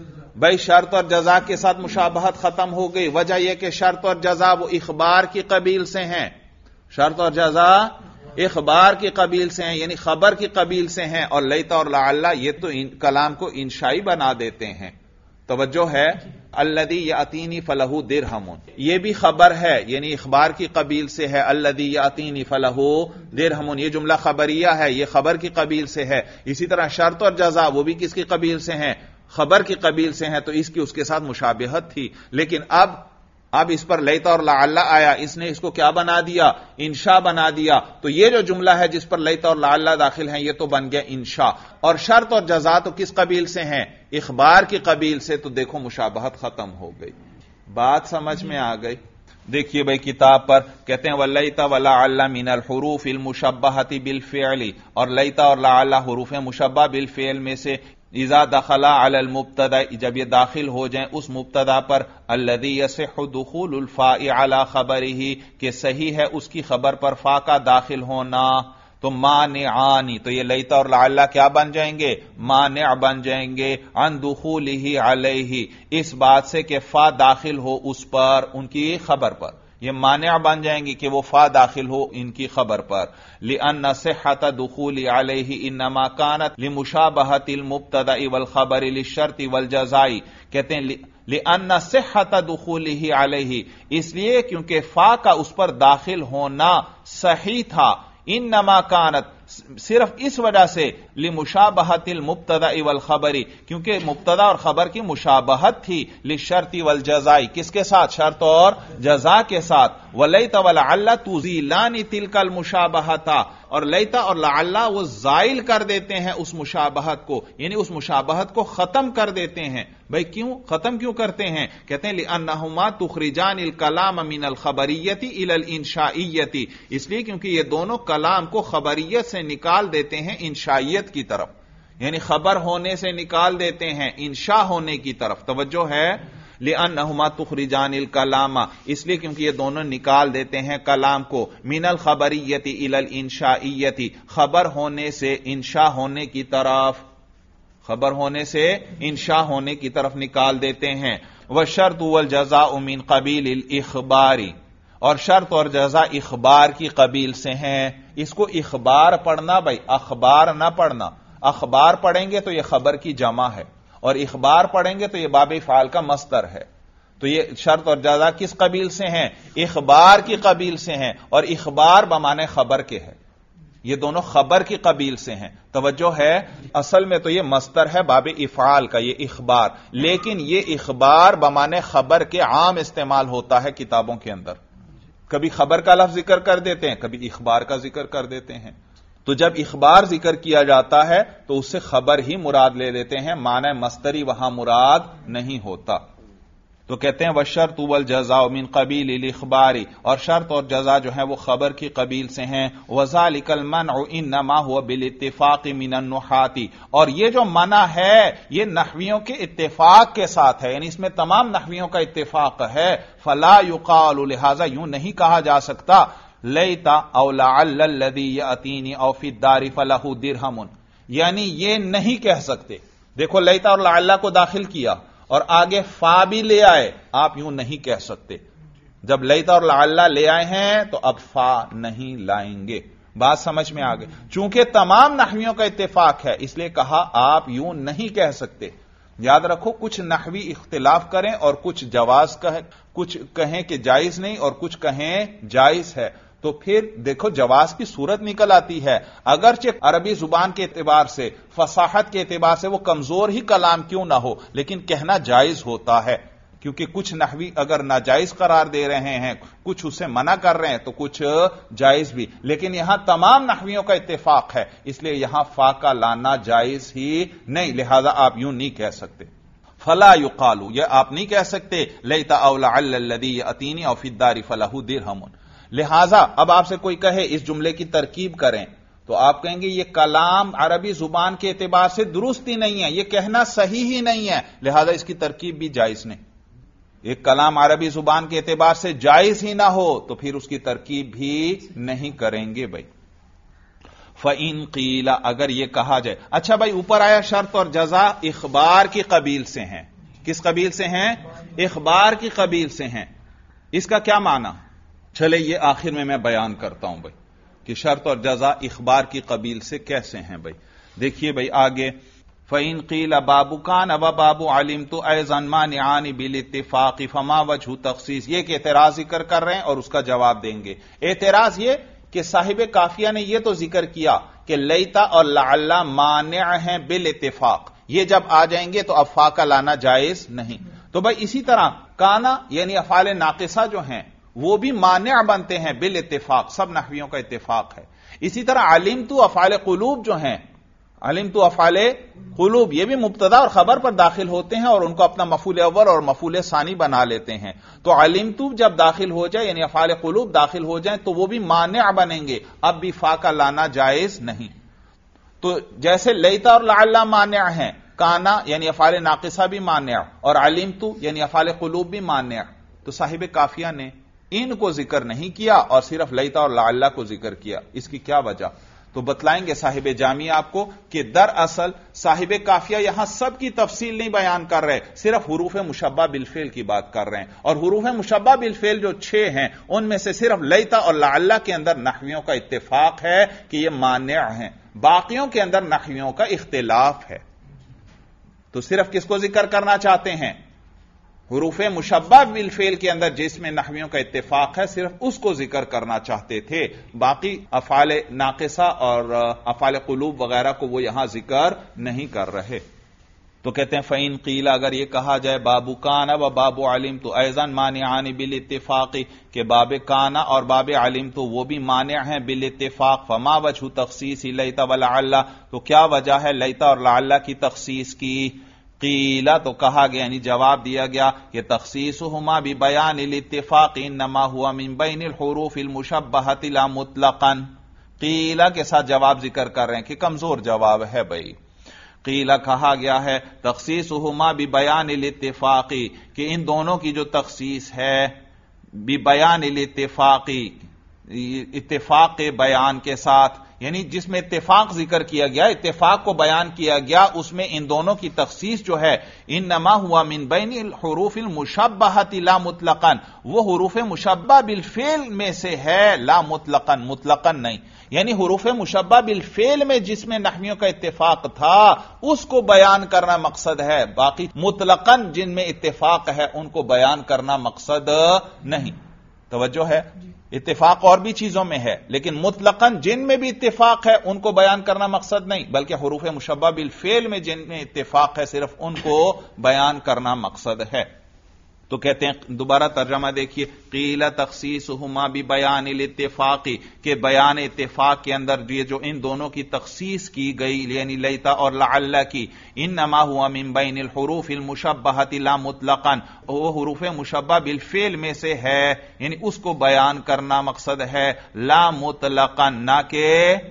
جزا کے ساتھ مشابہت ختم ہو گئی. وجہ یہ کہ شرط اور جزا وہ اخبار کی قبیل سے ہیں، شرط اور جزا اخبار کی قبیل سے ہیں، یعنی خبر کی قبیل سے ہیں. اور لیتا اور لعل یہ تو کلام کو انشائی بنا دیتے ہیں. توجہ ہے؟ الذی یاتینی فلہ درہم، یہ بھی خبر ہے یعنی اخبار کی قبیل سے ہے. الذی یاتینی فلہ درہم، یہ جملہ خبریہ ہے، یہ خبر کی قبیل سے ہے. اسی طرح شرط اور جزا وہ بھی کس کی قبیل سے ہیں؟ خبر کی قبیل سے ہیں. تو اس کی اس کے ساتھ مشابہت تھی. لیکن اب اس پر لیتا اور لعل آیا، اس نے اس کو کیا بنا دیا؟ انشاء بنا دیا. تو یہ جو جملہ ہے جس پر لیتا اور لعل داخل ہیں یہ تو بن گیا انشاء. اور شرط اور جزا تو کس قبیل سے ہیں؟ اخبار کی قبیل سے. تو دیکھو مشابہت ختم ہو گئی. بات سمجھ میں آ گئی؟ دیکھیے بھائی کتاب پر کہتے ہیں وَلَيْتَ وَلَعَلَّ مِنَ الْحُرُوفِ الْمُشَبَّهَةِ بِالْفِعْلِ، اور لیتا اور لعل حروف مشبہ بالفعل میں سے اذا دخل علی المبتدا، جب یہ داخل ہو جائیں اس مبتدا پر الذی یصح دخول الفاء علی خبرہ، کہ صحیح ہے اس کی خبر پر فا کا داخل ہونا. تو مانعانی، تو یہ لیتا اور لعل کیا بن جائیں گے؟ مانع بن جائیں گے. عن دخولہ علیہ، اس بات سے کہ فا داخل ہو اس پر، ان کی خبر پر، یہ مانع بن جائیں گی کہ وہ فا داخل ہو ان کی خبر پر. لأن صحة دخول علیہ انما كانت لمشابہۃ المبتدأ والخبر للشرط والجزاء، کہتے ہیں لأن صحة دخولہ علیہ، اس لیے کیونکہ فا کا اس پر داخل ہونا صحیح تھا. انما كانت، صرف اس وجہ سے لمشابہت المبتدا والخبری، کیونکہ مبتدا اور خبر کی مشابہت تھی، للشرط والجزاء، کس کے ساتھ؟ شرط اور جزا کے ساتھ، ولیت ولعل تزیلان تلک المشابہت، اور لیتا اور لعل وہ زائل کر دیتے ہیں اس مشابہت کو، یعنی اس مشابہت کو ختم کر دیتے ہیں۔ بھئی کیوں ختم کیوں کرتے ہیں؟ کہتے ہیں لأنہما تخرجان الکلام من الخبریت الی الانشائیت، اس لیے کیونکہ یہ دونوں کلام کو خبریت سے نکال دیتے ہیں انشائیت کی طرف، یعنی خبر ہونے سے نکال دیتے ہیں انشاء ہونے کی طرف۔ توجہ ہے؟ لأنہما تخرجان الکلام، اس لیے کیونکہ یہ دونوں نکال دیتے ہیں کلام کو من الخبریت الی الانشائیت، خبر ہونے سے انشاء ہونے کی طرف، خبر ہونے سے انشاء ہونے کی طرف نکال دیتے ہیں۔ والشرط والجزاء من قبیل الاخبار، اور شرط اور جزا اخبار کی قبیل سے ہیں۔ اس کو اخبار پڑھنا بھائی، اخبار نہ پڑھنا، اخبار پڑھیں گے تو یہ خبر کی جمع ہے، اور اخبار پڑھیں گے تو یہ باب فعال کا مصدر ہے۔ تو یہ شرط اور جزا کس قبیل سے ہیں؟ اخبار کی قبیل سے ہیں، اور اخبار بمانے خبر کے ہے، یہ دونوں خبر کی قبیل سے ہیں۔ توجہ ہے؟ اصل میں تو یہ مصدر ہے باب افعال کا، یہ اخبار، لیکن یہ اخبار بمانے خبر کے عام استعمال ہوتا ہے کتابوں کے اندر، کبھی خبر کا لفظ ذکر کر دیتے ہیں، کبھی اخبار کا ذکر کر دیتے ہیں۔ تو جب اخبار ذکر کیا جاتا ہے تو اس سے خبر ہی مراد لے لیتے ہیں، معنی مصدری وہاں مراد نہیں ہوتا۔ تو کہتے ہیں والشرط والجزاء من قبیل الاخبار، اور شرط اور جزا جو ہیں وہ خبر کی قبیل سے ہیں۔ وذلک المنع انما هو بالاتفاق من النحات، اور یہ جو منع ہے یہ نحویوں کے اتفاق کے ساتھ ہے، یعنی اس میں تمام نحویوں کا اتفاق ہے۔ فلا يقال، لہذا یوں نہیں کہا جا سکتا لیتا او لعل الذی یاتینی او فی الدار فلہ درہم، یعنی یہ نہیں کہہ سکتے۔ دیکھو لیتا اور لعل کو داخل کیا اور آگے فا بھی لے آئے، آپ یوں نہیں کہہ سکتے۔ جب لیتا اور لعل لے آئے ہیں تو اب فا نہیں لائیں گے۔ بات سمجھ میں آ گئی؟ چونکہ تمام نحویوں کا اتفاق ہے اس لیے کہا آپ یوں نہیں کہہ سکتے۔ یاد رکھو کچھ نحوی اختلاف کریں اور کچھ جواز کچھ کہیں کہ جائز نہیں اور کچھ کہیں جائز ہے، تو پھر دیکھو جواز کی صورت نکل آتی ہے۔ اگرچہ عربی زبان کے اعتبار سے، فصاحت کے اعتبار سے وہ کمزور ہی کلام کیوں نہ ہو، لیکن کہنا جائز ہوتا ہے، کیونکہ کچھ نحوی اگر ناجائز قرار دے رہے ہیں، کچھ اسے منع کر رہے ہیں تو کچھ جائز بھی، لیکن یہاں تمام نحویوں کا اتفاق ہے، اس لیے یہاں فا کا لانا جائز ہی نہیں، لہذا آپ یوں نہیں کہہ سکتے۔ فلا يقال، یہ آپ نہیں کہہ سکتے لیتا او لعل الذی یاتینی او فی الدار فلہ درہم۔ لہذا اب آپ سے کوئی کہے اس جملے کی ترکیب کریں تو آپ کہیں گے یہ کلام عربی زبان کے اعتبار سے درست ہی نہیں ہے، یہ کہنا صحیح ہی نہیں ہے، لہذا اس کی ترکیب بھی جائز نہیں۔ ایک کلام عربی زبان کے اعتبار سے جائز ہی نہ ہو تو پھر اس کی ترکیب بھی نہیں کریں گے بھائی۔ فَإِن قِيلَ، اگر یہ کہا جائے، اچھا بھائی اوپر آیا شرط اور جزا اخبار کی قبیل سے ہیں، کس قبیل سے ہیں؟ اخبار کی قبیل سے ہیں، اس کا کیا معنی؟ چلے یہ آخر میں بیان کرتا ہوں بھائی کہ شرط اور جزا اخبار کی قبیل سے کیسے ہیں بھائی۔ دیکھیے بھائی آگے، فَإِن قِيلَ بَابُ كَانَ وَبَابُ عَلِمْتُ أَيْضًا مَانِعَانِ بِالِاتِّفَاقِ فَمَا وَجْهُ تَخْصِيص، یہ کہ اعتراض ذکر کر رہے ہیں اور اس کا جواب دیں گے۔ اعتراض یہ کہ صاحب کافیہ نے یہ تو ذکر کیا کہ لیتا اور لعل مانع ہیں بالاتفاق، یہ جب آ جائیں گے تو اب فا کا لانا جائز نہیں۔ تو بھائی اسی طرح کانا یعنی افعال ناقصہ جو ہیں وہ بھی مانع بنتے ہیں بالاتفاق، سب نحویوں کا اتفاق ہے۔ اسی طرح علمت افعال قلوب جو ہیں، علمت افعال قلوب یہ بھی مبتدا اور خبر پر داخل ہوتے ہیں اور ان کو اپنا مفعول اول اور مفعول ثانی بنا لیتے ہیں۔ تو علمت جب داخل ہو جائے یعنی افعال قلوب داخل ہو جائیں تو وہ بھی مانع بنیں گے، اب بھی فا کا لانا جائز نہیں۔ تو جیسے لیتا اور لعل مانع ہیں، کانا یعنی افعال ناقصہ بھی مانع اور علمت یعنی افعال قلوب بھی مانع، تو صاحب کافیہ نے ان کو ذکر نہیں کیا اور صرف لیتا اور لعل کو ذکر کیا، اس کی کیا وجہ؟ تو بتلائیں گے صاحب جامعہ آپ کو کہ دراصل صاحب کافیہ یہاں سب کی تفصیل نہیں بیان کر رہے، صرف حروف مشبہ بالفعل کی بات کر رہے ہیں، اور حروف مشبہ بالفعل جو 6 ہیں ان میں سے صرف لیتا اور لعل کے اندر نحویوں کا اتفاق ہے کہ یہ مانع ہیں، باقیوں کے اندر نحویوں کا اختلاف ہے۔ تو صرف کس کو ذکر کرنا چاہتے ہیں؟ حروف مشبہ بالفعل کے اندر جس میں نحویوں کا اتفاق ہے صرف اس کو ذکر کرنا چاہتے تھے، باقی افعال ناقصہ اور افعال قلوب وغیرہ کو وہ یہاں ذکر نہیں کر رہے۔ تو کہتے ہیں فَإِن قِيلَ، اگر یہ کہا جائے باب کان و باب علم تو ایضاً مانعان بالاتفاق، کہ باب کان اور باب علم تو وہ بھی مانع ہیں بالاتفاق، فما وجہ تخصیص لیت ولعل، تو کیا وجہ ہے لیت اور لعل کی تخصیص کی؟ قیلا، تو کہا گیا یعنی جواب دیا گیا کہ تخصیصہما ببیان الاتفاق انما ہوا من بین الحروف المشبہۃ لا مطلقا۔ قیلا کے ساتھ جواب ذکر کر رہے ہیں کہ کمزور جواب ہے بھائی۔ قیلا کہا گیا ہے تخصیصہما ببیان الاتفاق، کہ ان دونوں کی جو تخصیص ہے ببیان الاتفاق، اتفاق کے بیان کے ساتھ، یعنی جس میں اتفاق ذکر کیا گیا، اتفاق کو بیان کیا گیا، اس میں ان دونوں کی تخصیص جو ہے انما ہوا من بین الحروف المشبہۃ لا مطلقا، وہ حروف مشبہ بالفعل میں سے ہے، لا مطلقا، مطلقا نہیں، یعنی حروف مشبہ بالفعل میں جس میں نحویوں کا اتفاق تھا اس کو بیان کرنا مقصد ہے، باقی مطلقا جن میں اتفاق ہے ان کو بیان کرنا مقصد نہیں۔ توجہ ہے؟ اتفاق اور بھی چیزوں میں ہے لیکن مطلقاً جن میں بھی اتفاق ہے ان کو بیان کرنا مقصد نہیں، بلکہ حروف مشبہ بالفعل میں جن میں اتفاق ہے صرف ان کو بیان کرنا مقصد ہے۔ تو کہتے ہیں دوبارہ ترجمہ دیکھیے، قیل تخصیصہما ببیان الاتفاق، کہ بیان اتفاق کے اندر یہ جو ان دونوں کی تخصیص کی گئی یعنی لیتا اور لعل کی، انما ہوا من بین الحروف المشبہۃ لا مطلقا، وہ حروف مشبہ بالفعل میں سے ہے، یعنی اس کو بیان کرنا مقصد ہے، لا مطلقا، نہ کہ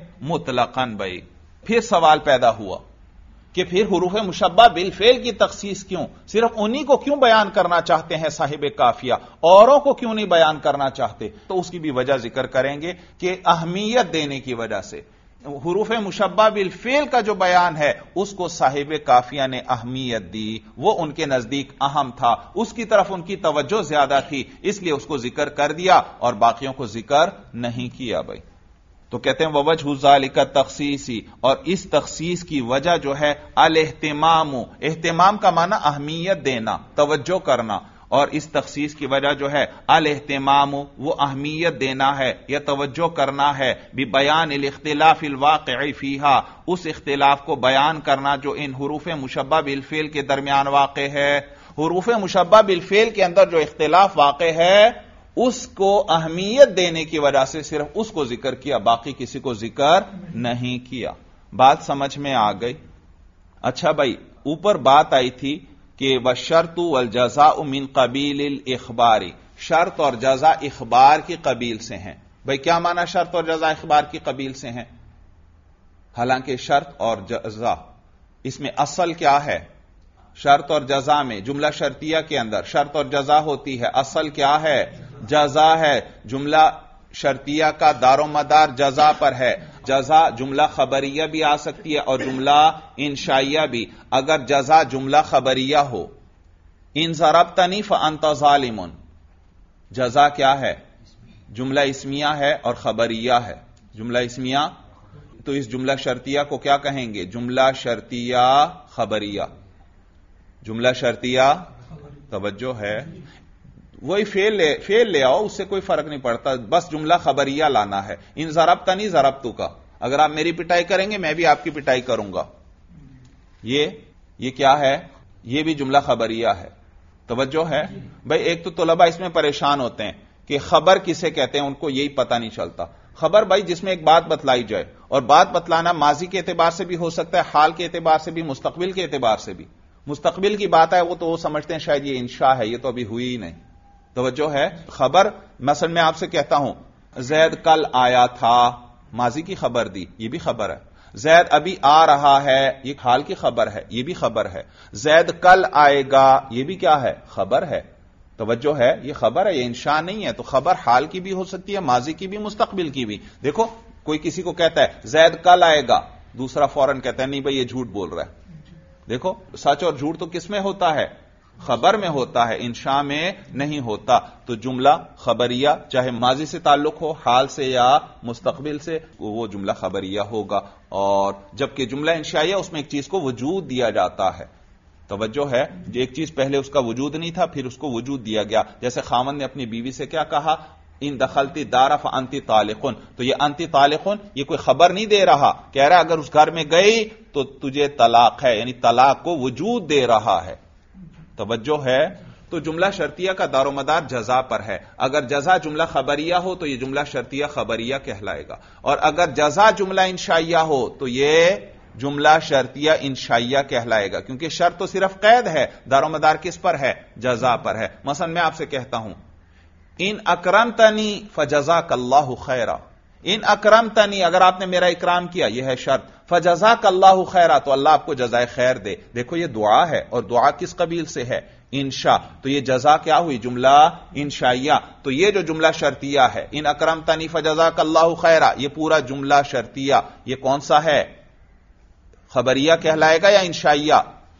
مطلقا۔ بھائی پھر سوال پیدا ہوا کہ پھر حروف مشبہ بالفعل کی تخصیص کیوں؟ صرف انہی کو کیوں بیان کرنا چاہتے ہیں صاحب قافیہ، اوروں کو کیوں نہیں بیان کرنا چاہتے؟ تو اس کی بھی وجہ ذکر کریں گے کہ اہمیت دینے کی وجہ سے حروف مشبہ بالفعل کا جو بیان ہے اس کو صاحب قافیہ نے اہمیت دی، وہ ان کے نزدیک اہم تھا، اس کی طرف ان کی توجہ زیادہ تھی، اس لیے اس کو ذکر کر دیا اور باقیوں کو ذکر نہیں کیا۔ بھائی تو کہتے ہیں ووجہ ذالک تخصیصی، اور اس تخصیص کی وجہ جو ہے الاہتمام، اہتمام کا معنی اہمیت دینا، توجہ کرنا، اور اس تخصیص کی وجہ جو ہے الاہتمام، وہ اہمیت دینا ہے یا توجہ کرنا ہے، ببیان الاختلاف الواقع فیہا، اس اختلاف کو بیان کرنا جو ان حروف مشبہ بالفعل کے درمیان واقع ہے۔ حروف مشبہ بالفعل کے اندر جو اختلاف واقع ہے اس کو اہمیت دینے کی وجہ سے صرف اس کو ذکر کیا، باقی کسی کو ذکر نہیں کیا۔ بات سمجھ میں آ گئی؟ اچھا بھائی، اوپر بات آئی تھی کہ والشرط والجزاء من قبیل الاخبار، شرط اور جزا اخبار کی قبیل سے ہیں۔ بھائی کیا معنی شرط اور جزا اخبار کی قبیل سے ہیں؟ حالانکہ شرط اور جزا اس میں اصل کیا ہے؟ شرط اور جزا میں جملہ شرطیہ کے اندر شرط اور جزا ہوتی ہے، اصل کیا ہے؟ جزا ہے۔ جملہ شرطیہ کا دار و مدار جزا پر ہے، جزا جملہ خبریہ بھی آ سکتی ہے اور جملہ انشائیہ بھی۔ اگر جزا جملہ خبریہ ہو، ان ضربتنی فانت ظالم، جزا کیا ہے؟ جملہ اسمیہ ہے اور خبریہ ہے، جملہ اسمیہ، تو اس جملہ شرطیہ کو کیا کہیں گے؟ جملہ شرطیہ خبریہ، جملہ شرطیہ، توجہ ہے، وہی فعل لے آؤ، اس سے کوئی فرق نہیں پڑتا، بس جملہ خبریہ لانا ہے۔ ان ضربتنی ضربتو کا، اگر آپ میری پٹائی کریں گے میں بھی آپ کی پٹائی کروں گا، یہ کیا ہے؟ یہ بھی جملہ خبریہ ہے، توجہ ہے۔ بھائی ایک تو طلبہ اس میں پریشان ہوتے ہیں کہ خبر کسے کہتے ہیں، ان کو یہی پتہ نہیں چلتا۔ خبر بھائی جس میں ایک بات بتلائی جائے، اور بات بتلانا ماضی کے اعتبار سے بھی ہو سکتا ہے، حال کے اعتبار سے بھی، مستقبل کے اعتبار سے بھی۔ مستقبل کی بات ہے وہ تو وہ سمجھتے ہیں شاید یہ انشاء ہے، یہ تو ابھی ہوئی ہی نہیں، توجہ ہے۔ خبر مثلا میں آپ سے کہتا ہوں زید کل آیا تھا، ماضی کی خبر دی، یہ بھی خبر ہے۔ زید ابھی آ رہا ہے، یہ حال کی خبر ہے، یہ بھی خبر ہے۔ زید کل آئے گا، یہ بھی کیا ہے؟ خبر ہے، توجہ ہے، یہ خبر ہے، یہ انشاء نہیں ہے۔ تو خبر حال کی بھی ہو سکتی ہے، ماضی کی بھی، مستقبل کی بھی۔ دیکھو کوئی کسی کو کہتا ہے زید کل آئے گا، دوسرا فوراً کہتا ہے نہیں بھائی یہ جھوٹ بول رہا ہے۔ دیکھو سچ اور جھوٹ تو کس میں ہوتا ہے؟ خبر میں ہوتا ہے، انشاء میں نہیں ہوتا۔ تو جملہ خبریہ چاہے ماضی سے تعلق ہو، حال سے یا مستقبل سے، وہ جملہ خبریہ ہوگا۔ اور جبکہ جملہ انشائیہ اس میں ایک چیز کو وجود دیا جاتا ہے، توجہ ہے، ایک چیز پہلے اس کا وجود نہیں تھا، پھر اس کو وجود دیا گیا. جیسے خاوند نے اپنی بیوی سے کیا کہا؟ ان دخلتی دار فانتی طالقن. تو یہ انتی طالقن یہ کوئی خبر نہیں دے رہا، کہہ رہا اگر اس گھر میں گئی تو تجھے طلاق ہے، یعنی طلاق کو وجود دے رہا ہے. توجہ ہے. تو جملہ شرطیہ کا دار و مدار جزا پر ہے. اگر جزا جملہ خبریہ ہو تو یہ جملہ شرطیہ خبریہ کہلائے گا، اور اگر جزا جملہ انشائیہ ہو تو یہ جملہ شرطیہ انشائیہ کہلائے گا، کیونکہ شرط تو صرف قید ہے، دار و مدار کس پر ہے؟ جزا پر ہے. مثلا میں آپ سے کہتا ہوں ان اکرمتنی فجزاک اللہ خیرا. ان اکرمتنی، اگر آپ نے میرا اکرام کیا، یہ ہے شرط. فجزاک اللہ خیرا، تو اللہ آپ کو جزائے خیر دے. دیکھو یہ دعا ہے، اور دعا کس قبیل سے ہے؟ انشاء. تو یہ جزا کیا ہوئی؟ جملہ انشائیہ. تو یہ جو جملہ شرطیہ ہے ان اکرمتنی فجزاک اللہ خیرا، یہ پورا جملہ شرطیہ یہ کون سا ہے؟ خبریہ کہلائے گا یا انشائیہ؟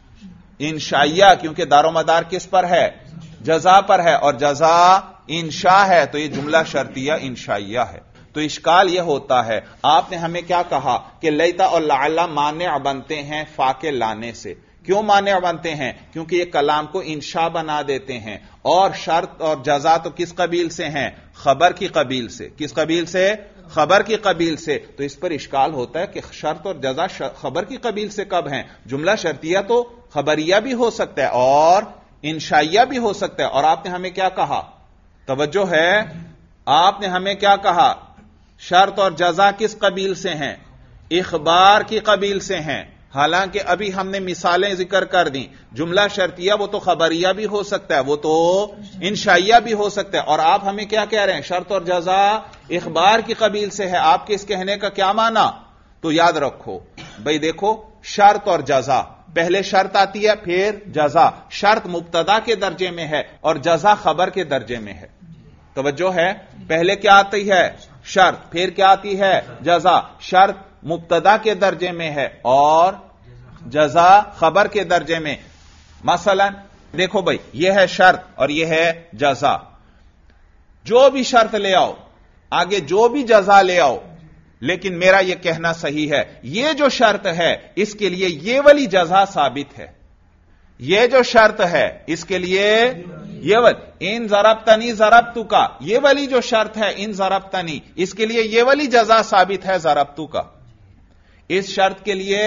انشائیہ، کیونکہ دار و مدار کس پر ہے؟ جزا پر ہے، اور جزا انشاء ہے، تو یہ جملہ شرطیہ انشائیہ ہے. تو اشکال یہ ہوتا ہے، آپ نے ہمیں کیا کہا کہ لیتا اور لعل مانع بنتے ہیں فا کے لانے سے. کیوں مانع بنتے ہیں؟ کیونکہ یہ کلام کو انشاء بنا دیتے ہیں، اور شرط اور جزا تو کس قبیل سے ہیں؟ خبر کی قبیل سے. کس قبیل سے؟ خبر کی قبیل سے. تو اس پر اشکال ہوتا ہے کہ شرط اور جزا خبر کی قبیل سے کب ہیں؟ جملہ شرطیہ تو خبریہ بھی ہو سکتا ہے اور انشائیہ بھی ہو سکتا ہے. اور آپ نے ہمیں کیا کہا؟ توجہ ہے، آپ نے ہمیں کیا کہا؟ شرط اور جزا کس قبیل سے ہیں؟ اخبار کی قبیل سے ہیں. حالانکہ ابھی ہم نے مثالیں ذکر کر دیں. جملہ شرطیہ وہ تو خبریہ بھی ہو سکتا ہے، وہ تو انشائیہ بھی ہو سکتا ہے. اور آپ ہمیں کیا کہہ رہے ہیں؟ شرط اور جزا اخبار کی قبیل سے ہے. آپ کے اس کہنے کا کیا معنی؟ تو یاد رکھو بھئی، دیکھو شرط اور جزا، پہلے شرط آتی ہے پھر جزا. شرط مبتدا کے درجے میں ہے اور جزا خبر کے درجے میں ہے. توجہ ہے، پہلے کیا آتی ہے؟ شرط. پھر کیا آتی ہے؟ جزا. شرط مبتدا کے درجے میں ہے اور جزا خبر کے درجے میں. مثلا دیکھو بھائی، یہ ہے شرط اور یہ ہے جزا. جو بھی شرط لے آؤ، آگے جو بھی جزا لے آؤ، لیکن میرا یہ کہنا صحیح ہے، یہ جو شرط ہے اس کے لیے یہ والی جزا ثابت ہے. یہ جو شرط ہے اس کے لیے یہ ان ضربتنی ضربتو کا، یہ والی جو شرط ہے ان ضربتنی، اس کے لیے یہ والی جزا ثابت ہے ضربتو کا. اس شرط کے لیے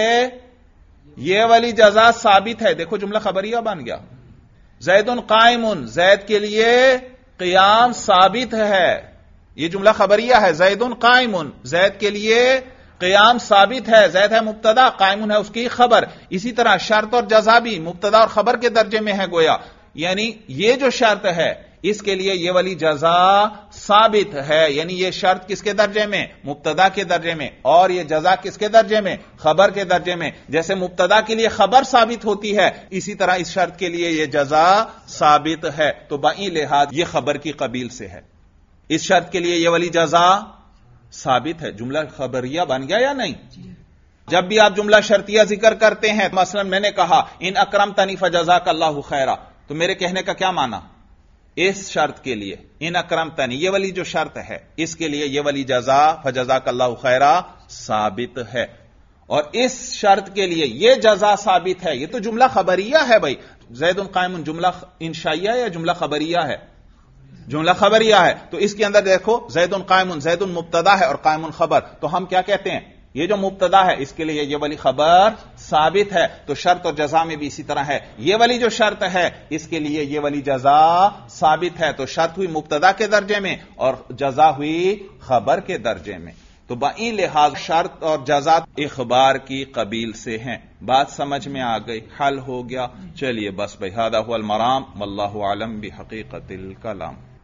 یہ والی جزا ثابت ہے. دیکھو جملہ خبریہ بن گیا. زید قائم، زید کے لیے قیام ثابت ہے. یہ جملہ خبریہ ہے. زید قائم، زید کے لیے قیام ثابت ہے. زید ہے مبتدا، قائم ہے اس کی خبر. اسی طرح شرط اور جزا بھی مبتدا اور خبر کے درجے میں ہے گویا. یعنی یہ جو شرط ہے اس کے لیے یہ والی جزا ثابت ہے. یعنی یہ شرط کس کے درجے میں؟ مبتدا کے درجے میں. اور یہ جزا کس کے درجے میں؟ خبر کے درجے میں. جیسے مبتدا کے لیے خبر ثابت ہوتی ہے، اسی طرح اس شرط کے لیے یہ جزا ثابت ہے. تو بئی لحاظ یہ خبر کی قبیل سے ہے. اس شرط کے لیے یہ والی جزا ثابت ہے. جملہ خبریہ بن گیا یا نہیں؟ جب بھی آپ جملہ شرطیہ ذکر کرتے ہیں، مثلا میں نے کہا ان اکرمتنی فجزاک اللہ خیرا، تو میرے کہنے کا کیا معنی؟ اس شرط کے لیے ان اکرمتنی، یہ والی جو شرط ہے اس کے لیے یہ والی جزا فجزاک اللہ خیرا ثابت ہے. اور اس شرط کے لیے یہ جزا ثابت ہے. یہ تو جملہ خبریہ ہے بھائی. زید قائم جملہ انشائیہ یا جملہ خبریہ ہے؟ جملہ خبریہ ہے. تو اس کے اندر دیکھو زید قائم، زید مبتدا ہے اور قائم خبر. تو ہم کیا کہتے ہیں؟ یہ جو مبتدا ہے اس کے لیے یہ والی خبر ثابت ہے. تو شرط اور جزا میں بھی اسی طرح ہے. یہ والی جو شرط ہے اس کے لیے یہ والی جزا ثابت ہے. تو شرط ہوئی مبتدا کے درجے میں اور جزا ہوئی خبر کے درجے میں. تو بئی لحاظ شرط اور جزا اخبار کی قبیل سے ہیں. بات سمجھ میں آ گئی؟ حل ہو گیا؟ چلیے بس بھائی، ھذا ھو المرام واللہ اعلم بحقیقت الکلام.